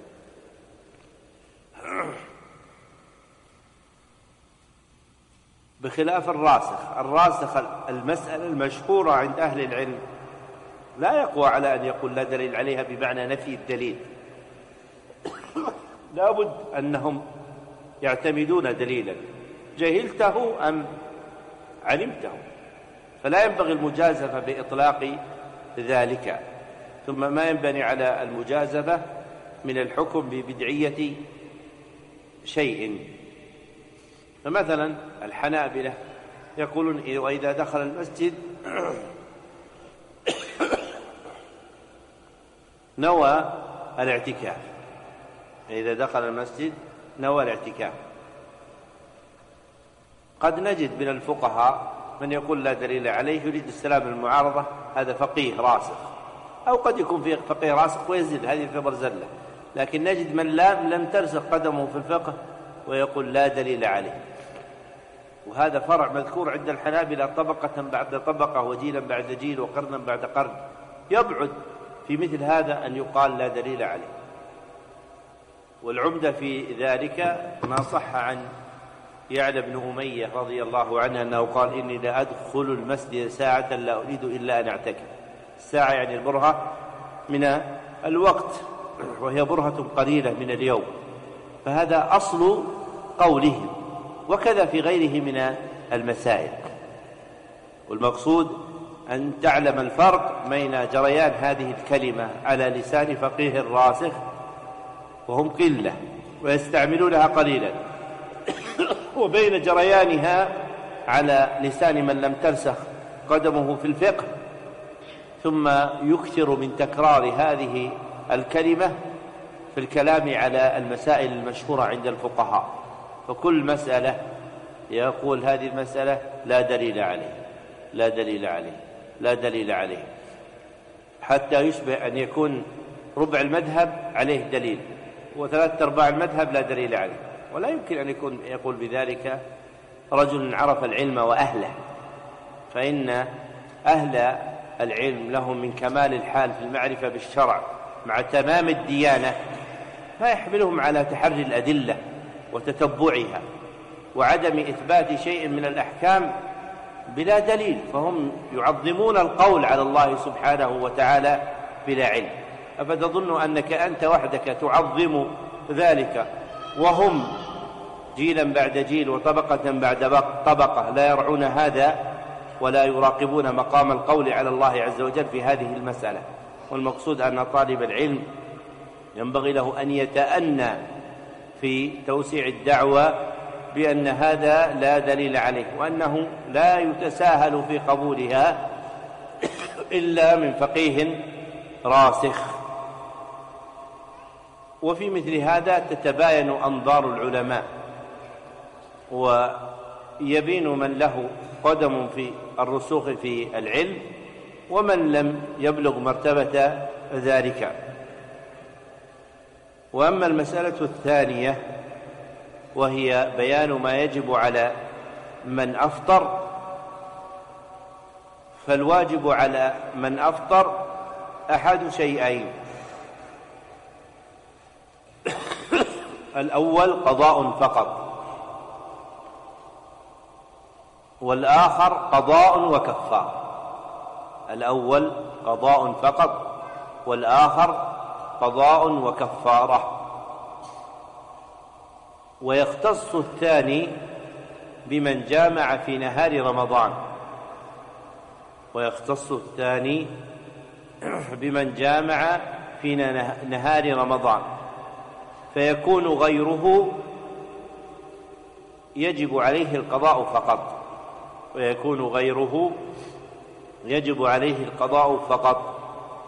S1: بخلاف الراسخ المسألة المشهورة عند أهل العلم لا يقوى على أن يقول لا دليل عليها بمعنى نفي الدليل، لا بد أنهم يعتمدون دليلا جهلته أم علمته، فلا ينبغي المجازفة بإطلاق ذلك. ثم ما ينبني على المجازفة من الحكم ببدعية شيء. فمثلا الحنابلة يقولون وإذا دخل المسجد نوى الاعتكاف، إذا دخل المسجد نوى الاعتكاف، قد نجد من الفقهاء من يقول لا دليل عليه يريد السلام المعارضة، هذا فقيه راسخ، أو قد يكون في فقيه راسخ ويزل، هذه تعتبر زلة. لكن نجد من لم ترسخ قدمه في الفقه ويقول لا دليل عليه، وهذا فرع مذكور عند الحنابلة طبقة بعد طبقة وجيلا بعد جيل وقرنا بعد قرن. يبعد في مثل هذا أن يقال لا دليل عليه. والعمدة في ذلك ما صح عن يعلى بن أمية رضي الله عنه أنه قال إني لا أدخل المسجد ساعة لا أريد إلا أن أعتكف. الساعة يعني البرهة من الوقت، وهي برهة قليلة من اليوم، فهذا أصل قولهم، وكذا في غيره من المسائل. والمقصود أن تعلم الفرق بين جريان هذه الكلمة على لسان فقيه راسخ وهم قلة ويستعملونها قليلا، وبين جريانها على لسان من لم ترسخ قدمه في الفقه ثم يكثر من تكرار هذه الكلمة في الكلام على المسائل المشهورة عند الفقهاء. فكل مسألة يقول هذه المسألة لا دليل عليه، لا دليل عليه، لا دليل عليه، حتى يشبه أن يكون ربع المذهب عليه دليل وثلاثة أرباع المذهب لا دليل عليه. ولا يمكن أن يقول بذلك رجل عرف العلم وأهله، فإن أهل العلم لهم من كمال الحال في المعرفة بالشرع مع تمام الديانة ما يحملهم على تحري الأدلة وتتبعها وعدم إثبات شيء من الأحكام بلا دليل، فهم يعظمون القول على الله سبحانه وتعالى بلا علم. أفتظن أنك أنت وحدك تعظم ذلك وهم جيلا بعد جيل وطبقة بعد طبقة لا يرعون هذا ولا يراقبون مقام القول على الله عز وجل في هذه المسألة؟ والمقصود أن طالب العلم ينبغي له أن يتأنى في توسيع الدعوة بأن هذا لا دليل عليه، وأنه لا يتساهل في قبولها إلا من فقيه راسخ. وفي مثل هذا تتباين أنظار العلماء، ويبين من له قدم في الرسوخ في العلم ومن لم يبلغ مرتبة ذلك. وأما المسألة الثانية وهي بيان ما يجب على من أفطر، فالواجب على من أفطر أحد شيئين: الأول قضاء فقط، والآخر قضاء وكفارة. الأول قضاء فقط، والآخر قضاء وكفارة. ويختص الثاني بمن جامع في نهار رمضان، ويختص الثاني بمن جامع في نهار رمضان، فيكون غيره يجب عليه القضاء فقط، ويكون غيره يجب عليه القضاء فقط.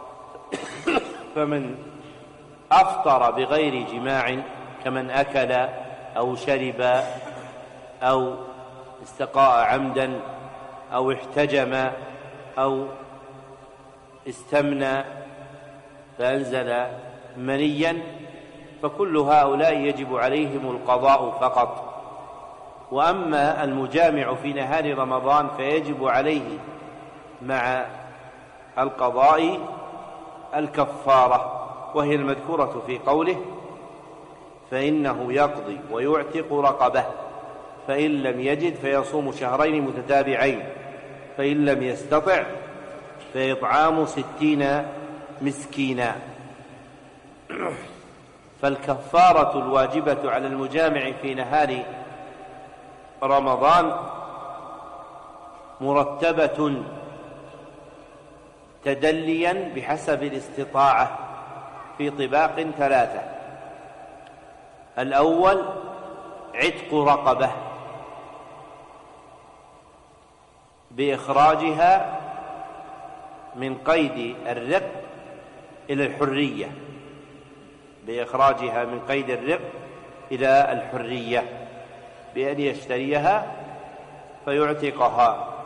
S1: فمن أفطر بغير جماع كمن أكل أو شرب أو استقاء عمدا أو احتجم أو استمنى فأنزل منيا، فكل هؤلاء يجب عليهم القضاء فقط. وأما المجامع في نهار رمضان فيجب عليه مع القضاء الكفارة، وهي المذكورة في قوله: فإنه يقضي ويعتق رقبة، فإن لم يجد فيصوم شهرين متتابعين، فإن لم يستطع فإطعام 60 مسكينا. فالكفارة الواجبة على المجامع في نهار رمضان مرتبة تدليا بحسب الاستطاعة في طباق 3: الأول عتق رقبة بإخراجها من قيد الرق إلى الحرية، بإخراجها من قيد الرق إلى الحرية بأن يشتريها فيعتقها.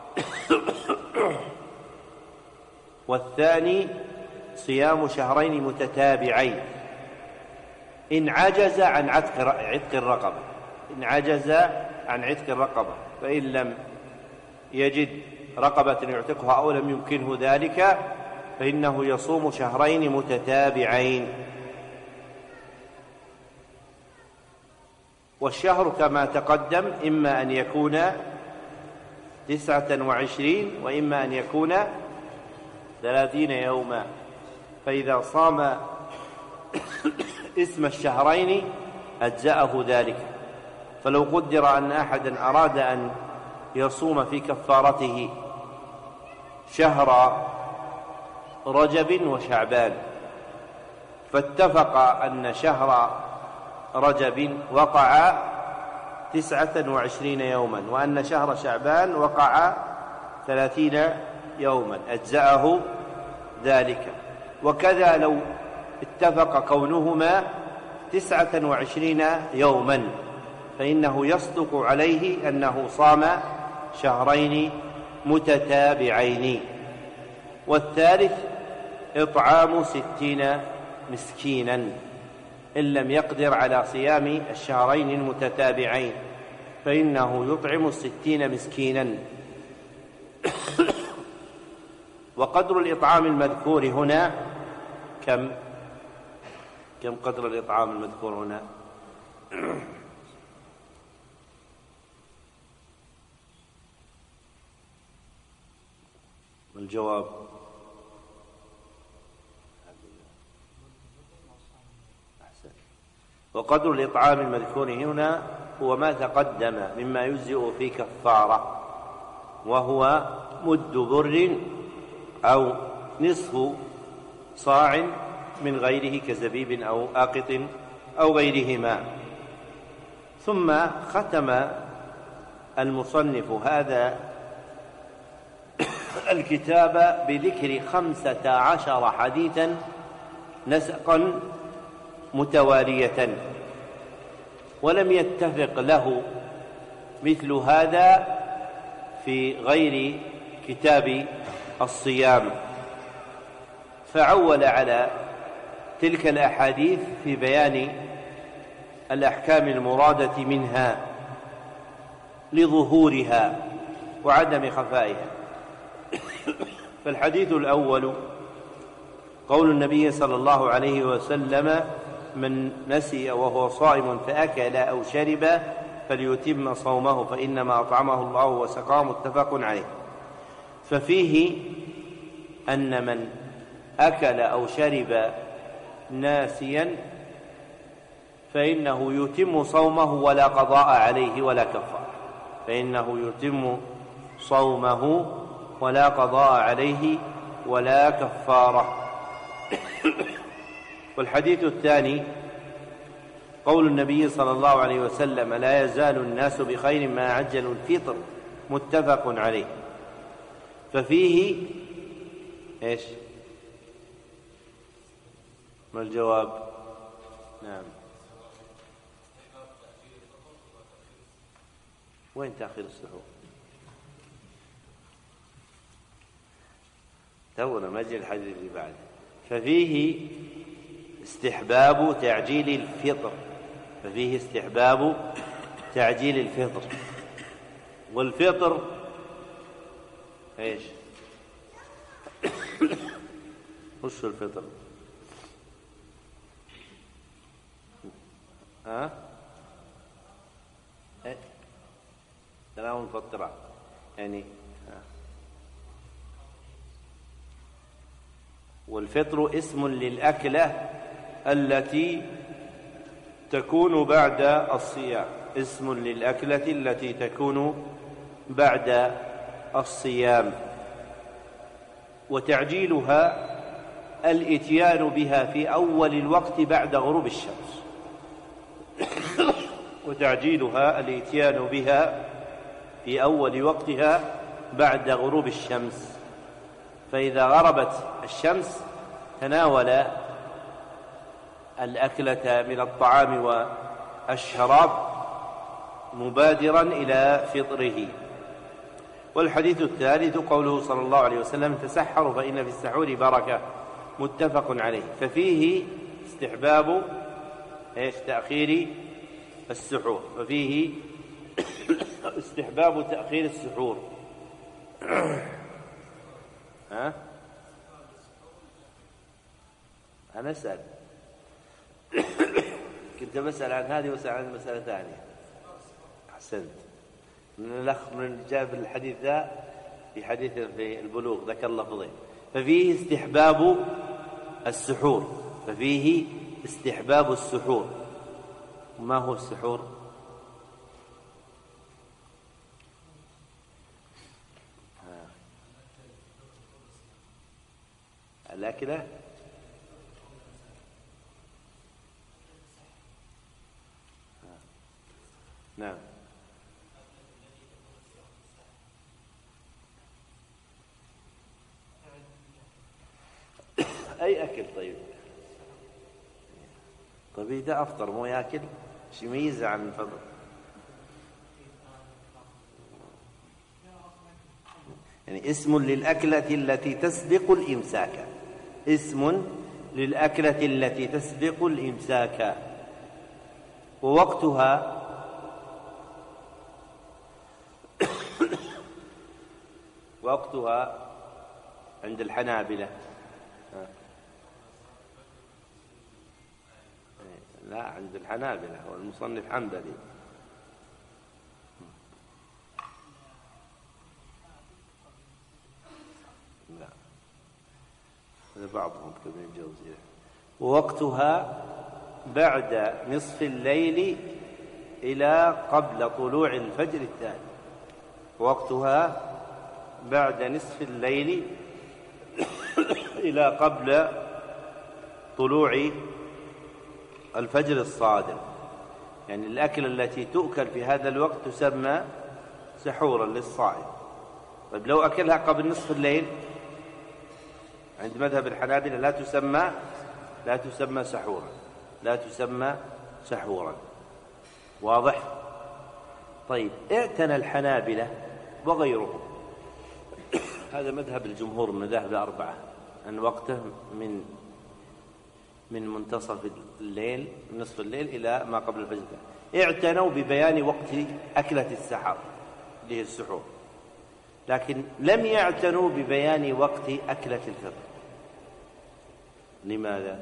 S1: والثاني صيام شهرين متتابعين إن عجز عن عتق الرقبة، إن عجز عن عتق الرقبة، فإن لم يجد رقبة يعتقها أو لم يمكنه ذلك فإنه يصوم شهرين متتابعين. والشهر كما تقدم إما أن يكون 29 وإما أن يكون 30 يوما، فإذا صام اسم الشهرين أجزأه ذلك. فلو قدر أن أحدا أراد أن يصوم في كفارته شهر رجب وشعبان، فاتفق أن شهر رجب وقع 29 يوما وأن شهر شعبان وقع 30 يوما، أجزأه ذلك. وكذا لو اتفق كونهما 29 يوما فإنه يصدق عليه أنه صام شهرين متتابعين. والثالث إطعام 60 مسكينا إن لم يقدر على صيام الشهرين المتتابعين فإنه يطعم 60 مسكينا. وقدر الإطعام المذكور هنا كم قدر الإطعام المذكور هنا؟ الجواب أحسن. وقدر الإطعام المذكور هنا هو ما تقدم مما يجزئ في كفارة، وهو مد بر أو نصف صاع من غيره كزبيب أو آقط أو غيرهما. ثم ختم المصنف هذا الكتاب بذكر 15 حديثا نسقا متوالية، ولم يتفق له مثل هذا في غير كتاب الصيام، فعول على تلك الأحاديث في بيان الأحكام المرادة منها لظهورها وعدم خفائها. فالحديث الأول قول النبي صلى الله عليه وسلم: من نسي وهو صائم فأكل أو شرب فليتم صومه فإنما أطعمه الله وسقاه، متفق عليه. ففيه أن من أكل أو شرب ناسيا فإنه يتم صومه ولا قضاء عليه ولا كفارة، فإنه يتم صومه ولا قضاء عليه ولا كفارة. والحديث الثاني قول النبي صلى الله عليه وسلم: لا يزال الناس بخير ما عجلوا الفطر، متفق عليه. ففيه ايش؟ ما الجواب؟ نعم. وين تأخير السحور؟ تونا ما جاء الحديث اللي بعده. ففيه استحباب تعجيل الفطر، ففيه استحباب تعجيل الفطر. والفطر ايش؟ وش الفطر؟ تناول مفطرات يعني. والفطر اسم للأكلة التي تكون بعد الصيام، اسم للأكلة التي تكون بعد الصيام. وتعجيلها الإتيان بها في أول الوقت بعد غروب الشمس، وتعجيلها الإتيان بها في أول وقتها بعد غروب الشمس، فإذا غربت الشمس تناول الأكلة من الطعام والشراب مبادرا إلى فطره، والحديث الثالث قوله صلى الله عليه وسلم: تسحروا فإن في السحور بركة، متفق عليه. ففيه استحباب تأخير السحور، ففيه استحباب تأخير السحور. أنا أسأل، كنت بسأل عن هذه وسأل عن مسألة ثانية. أحسنت. من الأخ من جاب الحديث ذا في حديث في البلوغ ذكر لفظين: ففيه استحباب السحور، ففيه استحباب السحور. ما هو السحور؟ الأكلة. نعم. أي أكل؟ طيب إذا أفطر مو يأكل، شو يميزه عن الفطر؟ يعني اسم للأكلة التي تسبق الإمساك، اسم للأكلة التي تسبق الإمساك. ووقتها وقتها عند الحنابلة، لا عند الحنابلة، والمصنف حنبلي. لا، هذا بعضهم كابن الجوزي. ووقتها بعد نصف الليل إلى قبل طلوع الفجر الثاني. وقتها بعد نصف الليل إلى قبل طلوع الفجر الصادق. يعني الأكل التي تؤكل في هذا الوقت تسمى سحورا للصائم. طيب لو أكلها قبل نصف الليل عند مذهب الحنابلة لا تسمى سحورا، لا تسمى سحورا. واضح؟ طيب اعتنى الحنابلة وغيرهم، هذا مذهب الجمهور من المذاهب الأربعة، أن وقته من منتصف الليل، نصف الليل، إلى ما قبل الفجر. اعتنوا ببيان وقت أكلة السحر اللي هي السحور، لكن لم يعتنوا ببيان وقت أكلة الفطر. لماذا؟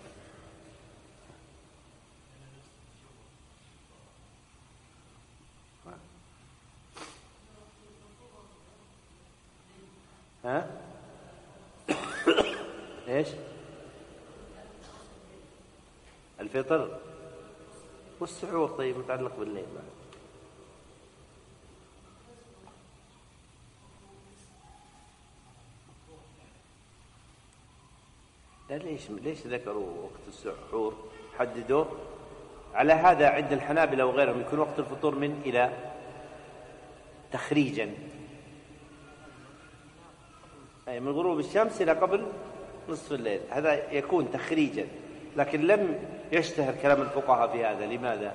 S1: ايش؟ الفطر والسحور. طيب متعلق بالليل بعد. لا، ليش ذكروا وقت السحور؟ حددوا على هذا عند الحنابلة وغيرهم، يكون وقت الفطور من إلى تخريجا، أي من غروب الشمس إلى قبل نصف الليل، هذا يكون تخريجا. لكن لم يشتهر كلام الفقهاء في هذا. لماذا؟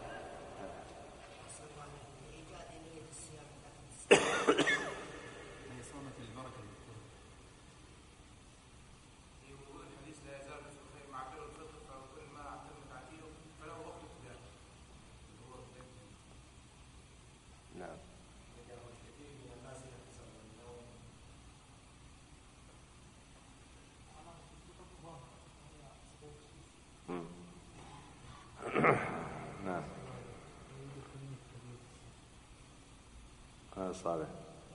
S1: نعم. هذا صالح.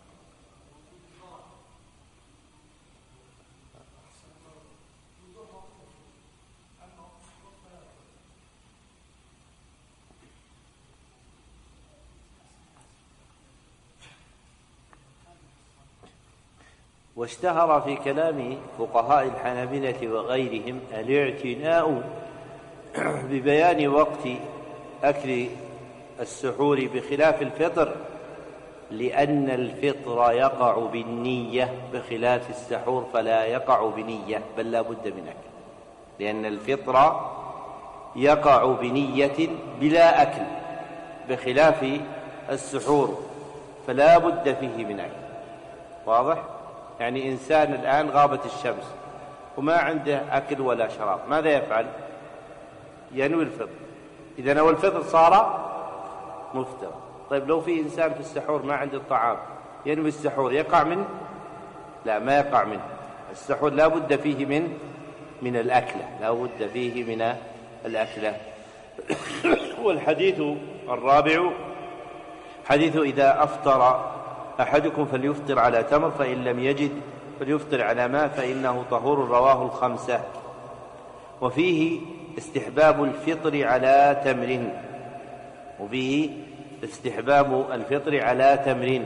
S1: واشتهر في كلام فقهاء الحنابلة وغيرهم الاعتناء ببيان وقت أكل السحور بخلاف الفطر، لأن الفطر يقع بالنية بخلاف السحور فلا يقع بنية، بل لا بد من أكل. لأن الفطر يقع بنية بلا أكل بخلاف السحور، فلا بد فيه من أكل. واضح؟ يعني إنسان الآن غابت الشمس وما عنده أكل ولا شراب، ماذا يفعل؟ ينوي الفطر. إذا نوى الفطر صار مفطر. طيب لو في إنسان في السحور ما عنده الطعام ينوي السحور، يقع منه؟ لا، ما يقع منه. السحور لا بد فيه من الأكلة، لا بد فيه من الأكلة. والحديث الرابع حديث إذا أفطر أحدكم فليفطر على تمر فإن لم يجد فليفطر على ماء فإنه طهور، رواه الخمسة. وفيه استحباب الفطر على تمر، وفيه استحباب الفطر على تمر،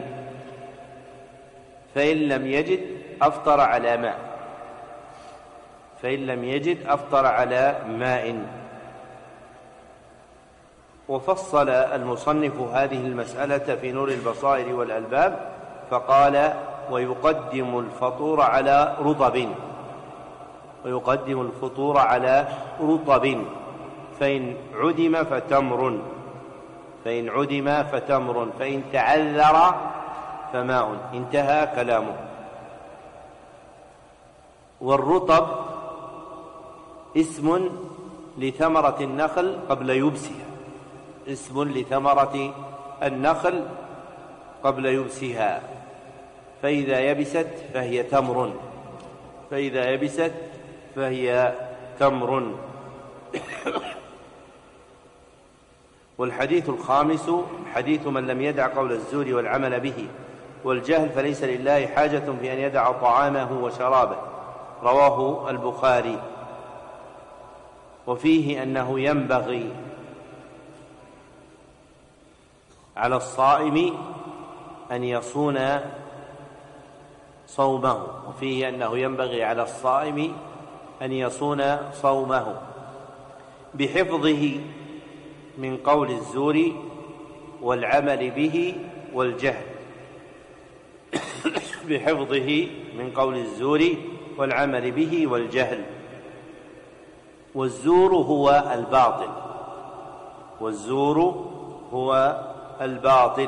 S1: فإن لم يجد أفطر على ماء، فإن لم يجد أفطر على ماء. وفصل المصنف هذه المسألة في نور البصائر والألباب فقال: ويقدم الفطور على رطب، ويقدم الفطور على رطب، فإن عدم فتمر، فإن عدم فتمر، فإن تعذر فماء. انتهى كلامه. والرطب اسم لثمرة النخل قبل يبسها، اسم لثمرة النخل قبل يبسها، فإذا يبست فهي تمر، فإذا يبست فهي تمر. والحديث الخامس حديث من لم يدع قول الزور والعمل به والجهل فليس لله حاجة في أن يدع طعامه وشرابه، رواه البخاري. وفيه أنه ينبغي على الصائم أن يصون صومه، وفيه أنه ينبغي على الصائم أن يصون صومه بحفظه من قول الزور والعمل به والجهل، بحفظه من قول الزور والعمل به والجهل. والزور هو الباطل، والزور هو الباطل.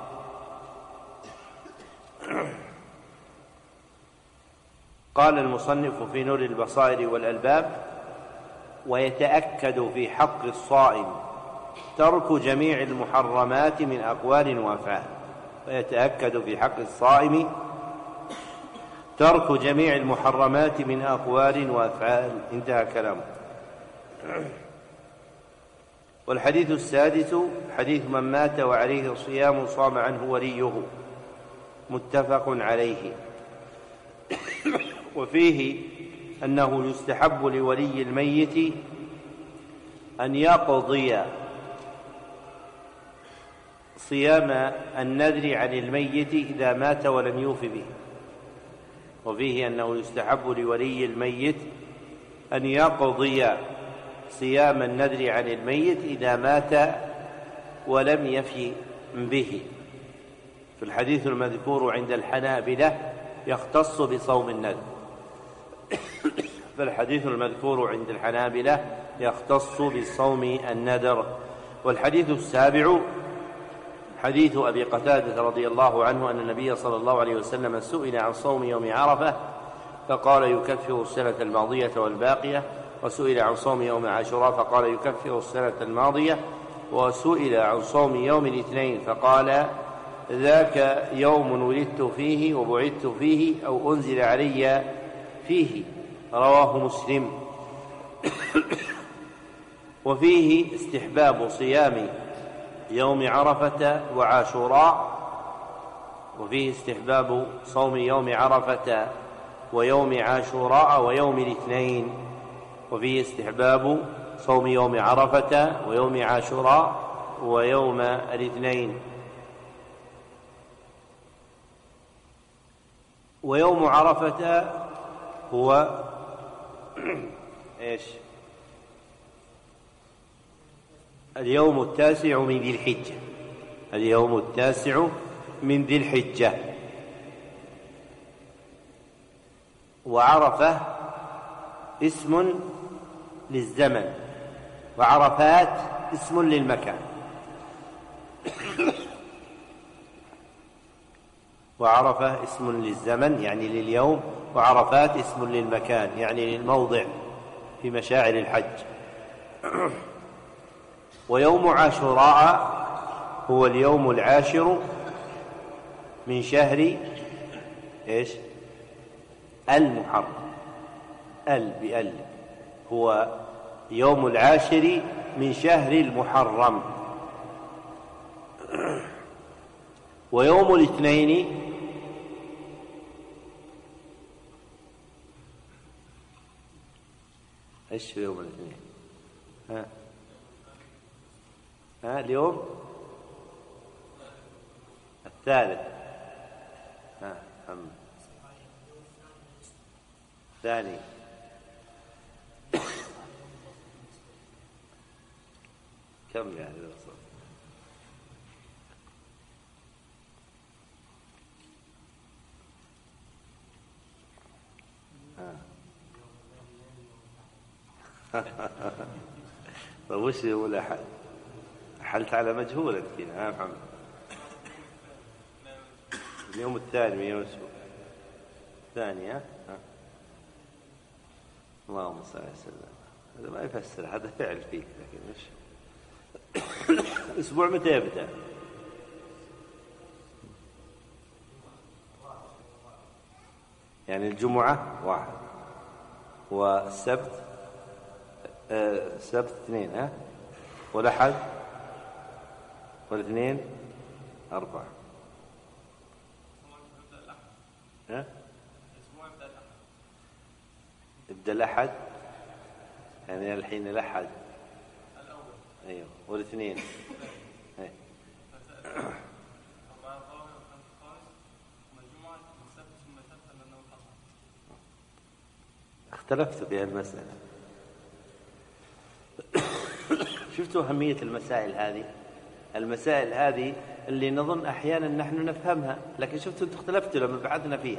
S1: قال المصنف في نور البصائر والألباب: ويتأكد في حق الصائم ترك جميع المحرمات من أقوال وأفعال، ويتأكد في حق الصائم ترك جميع المحرمات من أقوال وأفعال. انتهى كلامه. والحديث السادس حديث من مات وعليه صيام صام عنه وليه، متفق عليه. وفيه أنه يستحب لولي الميت أن يقضي صيام النذر عن الميت إذا مات ولم يوف به. وفيه أنه يستحب لولي الميت أن يقضي صيام النذر عن الميت إذا مات ولم يف به. في الحديث المذكور عند الحنابلة يختص بصوم النذر، فالحديث المذكور عند الحنابلة يختص بصوم النذر. والحديث السابع حديث أبي قتادة رضي الله عنه أن النبي صلى الله عليه وسلم سئل عن صوم يوم عرفة فقال: يكفر السنة الماضية والباقية. وسئل عن صوم يوم عاشوراء فقال: يكفر السنة الماضية. وسئل عن صوم يوم الاثنين فقال: ذاك يوم ولدت فيه وبعثت فيه أو أنزل علي فيه، رواه مسلم. وفيه استحباب صيام يوم عرفة وعاشوراء، وفيه استحباب صوم يوم عرفة ويوم عاشوراء ويوم الاثنين، وفيه استحباب صوم يوم عرفة ويوم عاشوراء ويوم الاثنين. ويوم عرفة هو ايش؟ اليوم التاسع من ذي الحجة، اليوم التاسع من ذي الحجة. وعرفة اسم للزمن، وعرفات اسم للمكان. وعرفة اسم للزمن يعني لليوم، وعرفات اسم للمكان يعني للموضع في مشاعر الحج. ويوم عاشوراء هو اليوم العاشر من شهر إيش؟ المحرم. بأل هو يوم العاشر من شهر المحرم. ويوم الاثنين ايش يوم الاثنين؟ اليوم الثالث. محمد الثاني. كم يعني الوسط؟ طيب وش يقول أحد؟ حلت على مجهول أنت كذا. محمد اليوم الثاني من يوم الأسبوع الثاني. اللهم صل على سيدنا. هذا ما يفسر، هذا فعل فيك، لكن مش الأسبوع متى يبدأ؟ يعني الجمعة 1 والسبت السبت 2 والأحد والاثنين 4. يبدأ الأحد يعني الحين الأحد الأول. أيوه والاثنين. اختلفت في المسألة. شفتوا أهمية المسائل هذه اللي نظن أحيانا نحن نفهمها، لكن شفتوا أنتم اختلفتوا لما بعثنا فيها.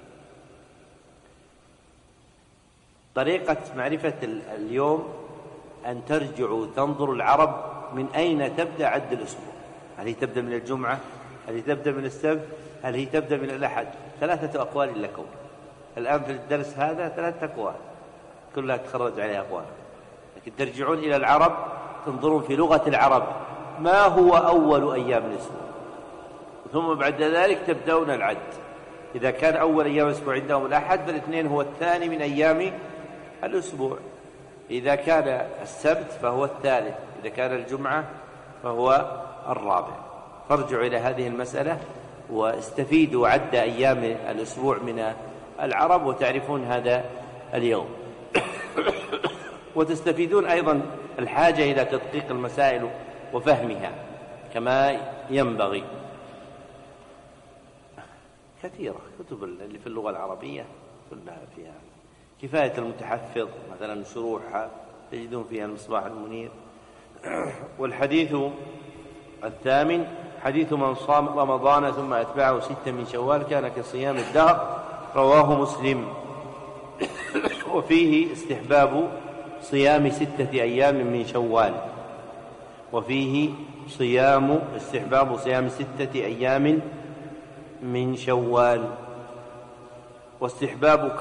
S1: طريقة معرفة اليوم أن ترجعوا تنظروا العرب من أين تبدأ عد الأسبوع. هل هي تبدأ من الجمعة؟ هل هي تبدأ من السبت؟ هل هي تبدأ من الأحد؟ 3 أقوال لكم الآن في الدرس هذا، 3 أقوال كلها تخرج عليها أقوال. لكن ترجعون إلى العرب تنظرون في لغة العرب ما هو أول أيام الأسبوع، ثم بعد ذلك تبدأون العد. إذا كان أول أيام الأسبوع عندهم الأحد فالاثنين هو الثاني من أيام الأسبوع، إذا كان السبت فهو الثالث، إذا كان الجمعة فهو الرابع. فارجعوا إلى هذه المسألة واستفيدوا عد أيام الأسبوع من العرب وتعرفون هذا اليوم. وتستفيدون أيضا الحاجة إلى تدقيق المسائل وفهمها كما ينبغي. كثيرة كتب اللي في اللغة العربية كلها فيها كفاية المتحفظ مثلا شروحها تجدون فيها المصباح المنير. والحديث الثامن حديث من صام رمضان ثم أتبعه 6 من شوال كان كصيام الدهر، رواه مسلم. وفيه استحباب صيام 6 أيام من شوال، وفيه استحباب صيام 6 أيام من شوال، واستحباب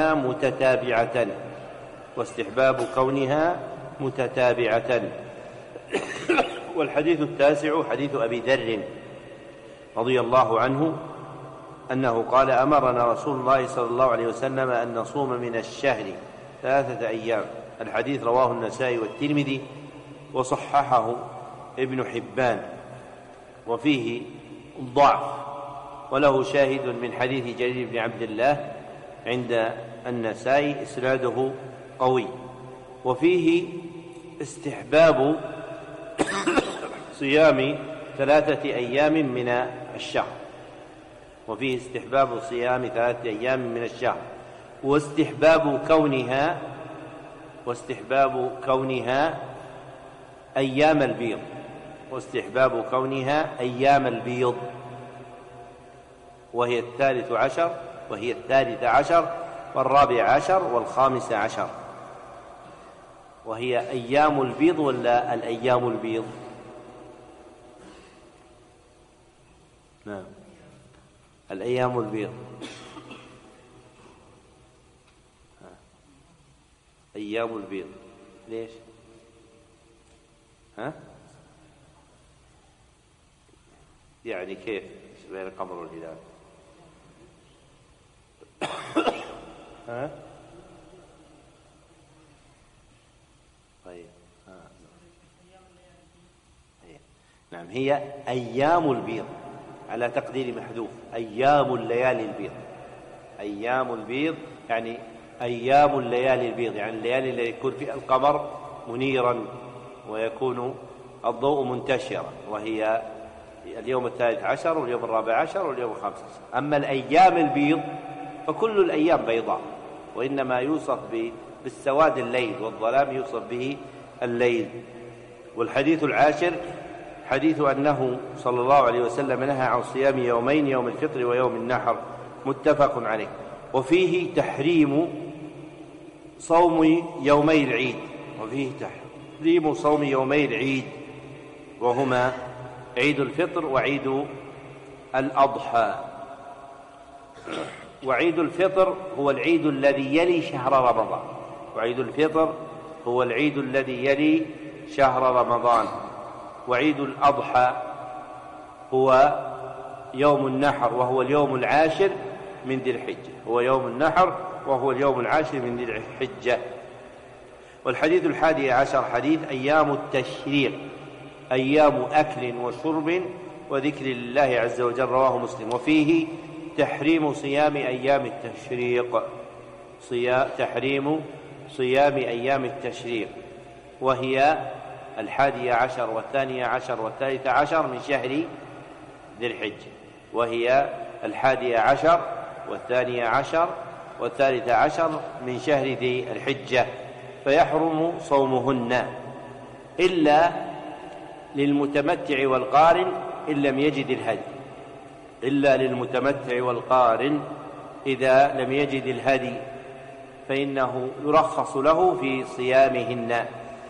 S1: كونها متتابعة. والحديث التاسع حديث أبي ذر رضي الله عنه أنه قال أمرنا رسول الله صلى الله عليه وسلم أن نصوم من الشهر 3 أيام. الحديث رواه النسائي والترمذي وصححه ابن حبان، وفيه ضعف، وله شاهد من حديث جرير بن عبد الله عند النسائي إسناده قوي. وفيه استحباب صيام 3 أيام من الشهر، واستحباب كونها أيام البيض، وهي 13 وهي 13 والرابع عشر والخامس عشر. وهي أيام البيض ولا الأيام البيض؟ نعم الأيام البيض. أيام البيض ليش؟ يعني كيف بين القمر والهلال؟ طيب. نعم، هي أيام البيض على تقدير محذوف، أيام الليالي البيض. أيام البيض يعني أيام الليالي البيض، يعني الليالي اللي يكون فيها القمر منيرا ويكون الضوء منتشرا، وهي اليوم 13 واليوم 14 واليوم 15. أما الأيام البيض فكل الأيام بيضاء، وإنما يوصف بالسواد الليل، والظلام يوصف به الليل. والحديث العاشر حديث أنه صلى الله عليه وسلم نهى عن صيام يومين، يوم الفطر ويوم النحر، متفق عليه. وفيه تحريم صوم يومي العيد، وفيه تحريم صوم يومي العيد، وهما عيد الفطر وعيد الأضحى. وعيد الفطر هو العيد الذي يلي شهر رمضان، وعيد الفطر هو العيد الذي يلي شهر رمضان. وعيد الأضحى هو يوم النحر، وهو اليوم العاشر من ذي الحجة، هو يوم النحر وهو اليوم العاشر من ذي الحجة. والحديث 11 حديث أيام التشريق، أيام أكل وشرب وذكر الله عز وجل، رواه مسلم. وفيه تحريم صيام أيام التشريق، تحريم صيام أيام التشريق، وهي 11 و12 و13 من شهر ذي الحجة، وهي 11 و12 و13 من شهر ذي الحجة، فيحرم صومهن إلا للمتمتع والقارن إن لم يجد الهدي، إلا للمتمتع والقارن إذا لم يجد الهدي فإنه يرخص له في صيامهن.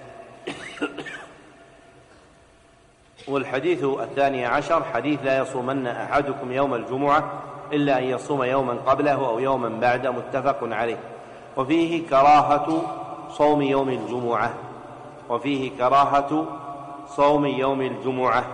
S1: والحديث 12 حديث لا يصومن أحدكم يوم الجمعة إلا أن يصوم يوما قبله أو يوما بعده، متفق عليه. وفيه كراهة صوم يوم الجمعة، وفيه كراهة صوم يوم الجمعة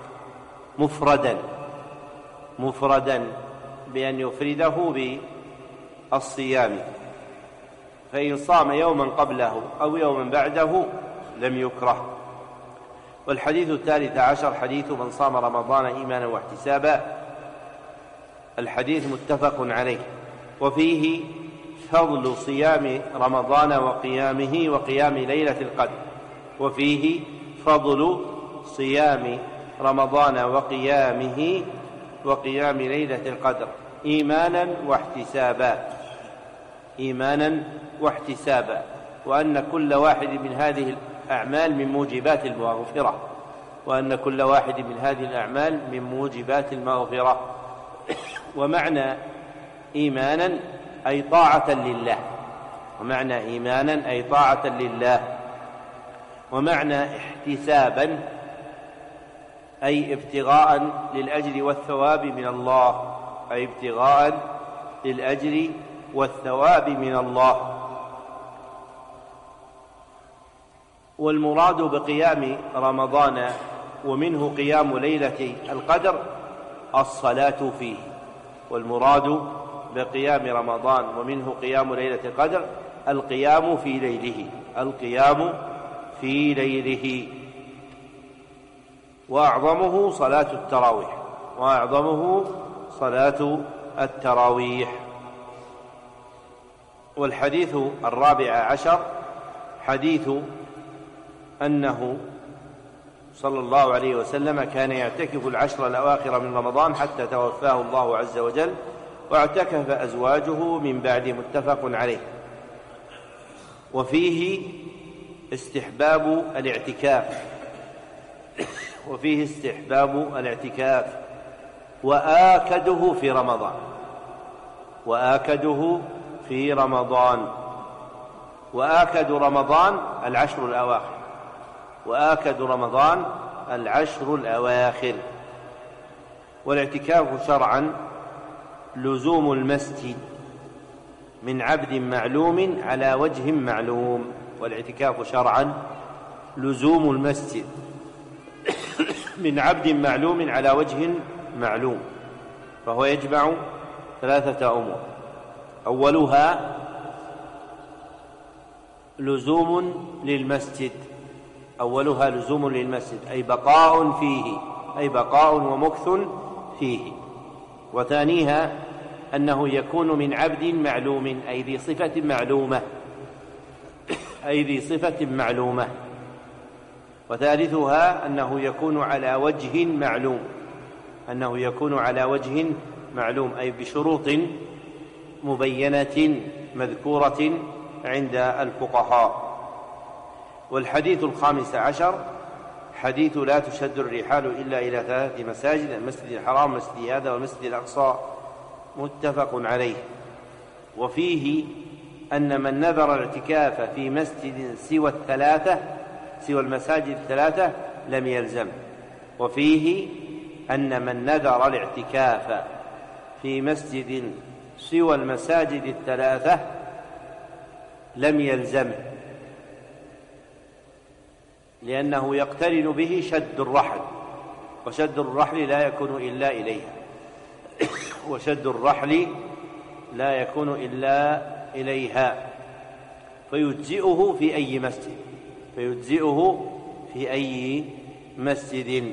S1: مفردا بأن يفرده بالصيام، فإن صام يوما قبله أو يوما بعده لم يكره. والحديث 13 حديث من صام رمضان إيمانا واحتسابا، الحديث متفق عليه. وفيه فضل صيام رمضان وقيامه وقيام ليلة القدر، وفيه فضل صيام رمضان وقيامه وقيام ليلة القدر إيمانا واحتسابا، وأن كل واحد من هذه الأعمال من موجبات المغفرة، ومعنى إيمانا أي طاعة لله، ومعنى احتسابا أي ابتغاء للأجر والثواب من الله. والمراد بقيام رمضان ومنه قيام ليلة القدر الصلاة فيه، والمراد بقيام رمضان ومنه قيام ليلة القدر القيام في ليله، وأعظمه صلاة التراويح. والحديث 14 حديث أنه صلى الله عليه وسلم كان يعتكف العشر الأواخر من رمضان حتى توفاه الله عز وجل، واعتكف أزواجه من بعده، متفق عليه. وفيه استحباب الاعتكاف، وآكده في رمضان، وآكد رمضان العشر الأواخر. والاعتكاف شرعا لزوم المسجد من عبد معلوم على وجه معلوم. والاعتكاف شرعا لزوم المسجد من عبد معلوم على وجه معلوم، فهو يجمع 3 أمور: أولها لزوم للمسجد، أولها لزوم للمسجد أي بقاء فيه، أي بقاء ومكث فيه. وثانيها أنه يكون من عبد معلوم أي ذي صفة معلومة، أي ذي صفة معلومة. وثالثها أنه يكون على وجه معلوم، أنه يكون على وجه معلوم أي بشروط مبينة مذكورة عند الفقهاء. والحديث 15 حديث لا تشد الرحال إلا إلى 3 مساجد: المسجد الحرام والمسجد هذا والمسجد الأقصى، متفق عليه. وفيه أن من نذر الاعتكاف في مسجد سوى المساجد 3 لم يلزم. وفيه أن من نذر الاعتكاف في مسجد سوى المساجد 3 لم يلزمه، لأنه يقترن به شد الرحل، وشد الرحل لا يكون إلا إليها وشد الرحل لا يكون إلا إليها، فيجزئه في أي مسجد، فيجزئه في أي مسجد.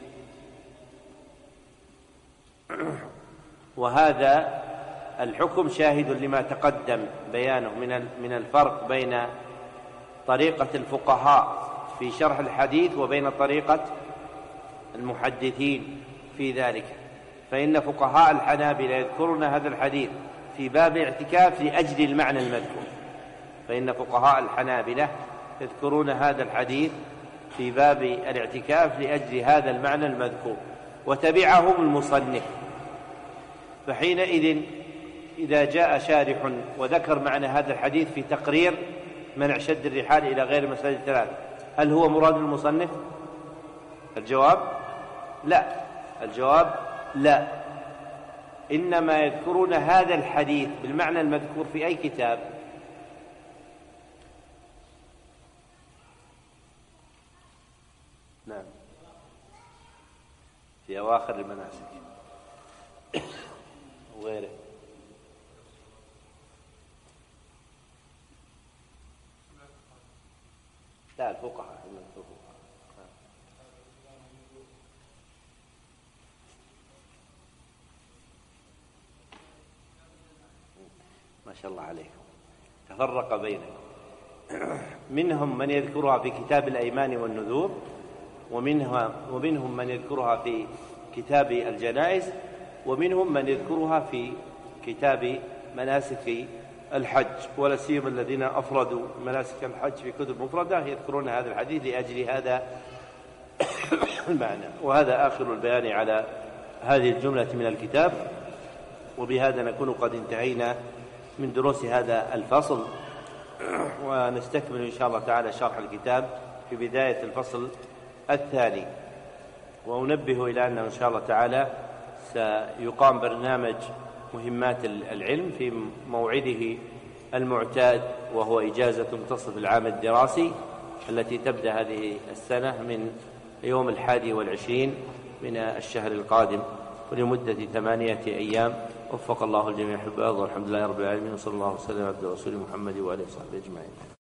S1: وهذا الحكم شاهد لما تقدم بيانه من الفرق بين طريقة الفقهاء في شرح الحديث وبين طريقة المحدثين في ذلك. فإن فقهاء الحنابلة يذكرون هذا الحديث في باب الاعتكاف لأجل المعنى المذكور، فإن فقهاء الحنابلة يذكرون هذا الحديث في باب الاعتكاف لأجل هذا المعنى المذكور، وتبعهم المصنف. فحينئذ إذا جاء شارح وذكر معنى هذا الحديث في تقرير منع شد الرحال إلى غير المساجد 3، هل هو مراد المصنف؟ الجواب لا، الجواب لا، إنما يذكرون هذا الحديث بالمعنى المذكور في أي كتاب؟ نعم، في أواخر المناسك وغيره. لا، الفقهاء ما شاء الله عليكم، تفرق بينكم. منهم من يذكرها في كتاب الأيمان والنذور، ومنهم من يذكرها في كتاب الجنائز، ومنهم من يذكرها في كتاب مناسك الحج. ولا سيما الذين أفردوا مناسك الحج في كتب مفردة يذكرون هذا الحديث لأجل هذا المعنى. وهذا آخر البيان على هذه الجملة من الكتاب. وبهذا نكون قد انتهينا من دروس هذا الفصل، ونستكمل إن شاء الله تعالى شرح الكتاب في بداية الفصل الثاني. وأنبه إلى أنه إن شاء الله تعالى سيقام برنامج مهمات العلم في موعده المعتاد، وهو إجازة منتصف العام الدراسي التي تبدأ هذه السنة من يوم 21 من الشهر القادم، ولمدة 8 أيام. وفق الله الجميع حبه، والحمد لله رب العالمين، وصلى الله وسلم على عبده ورسوله محمد وآله وصحبه أجمعين.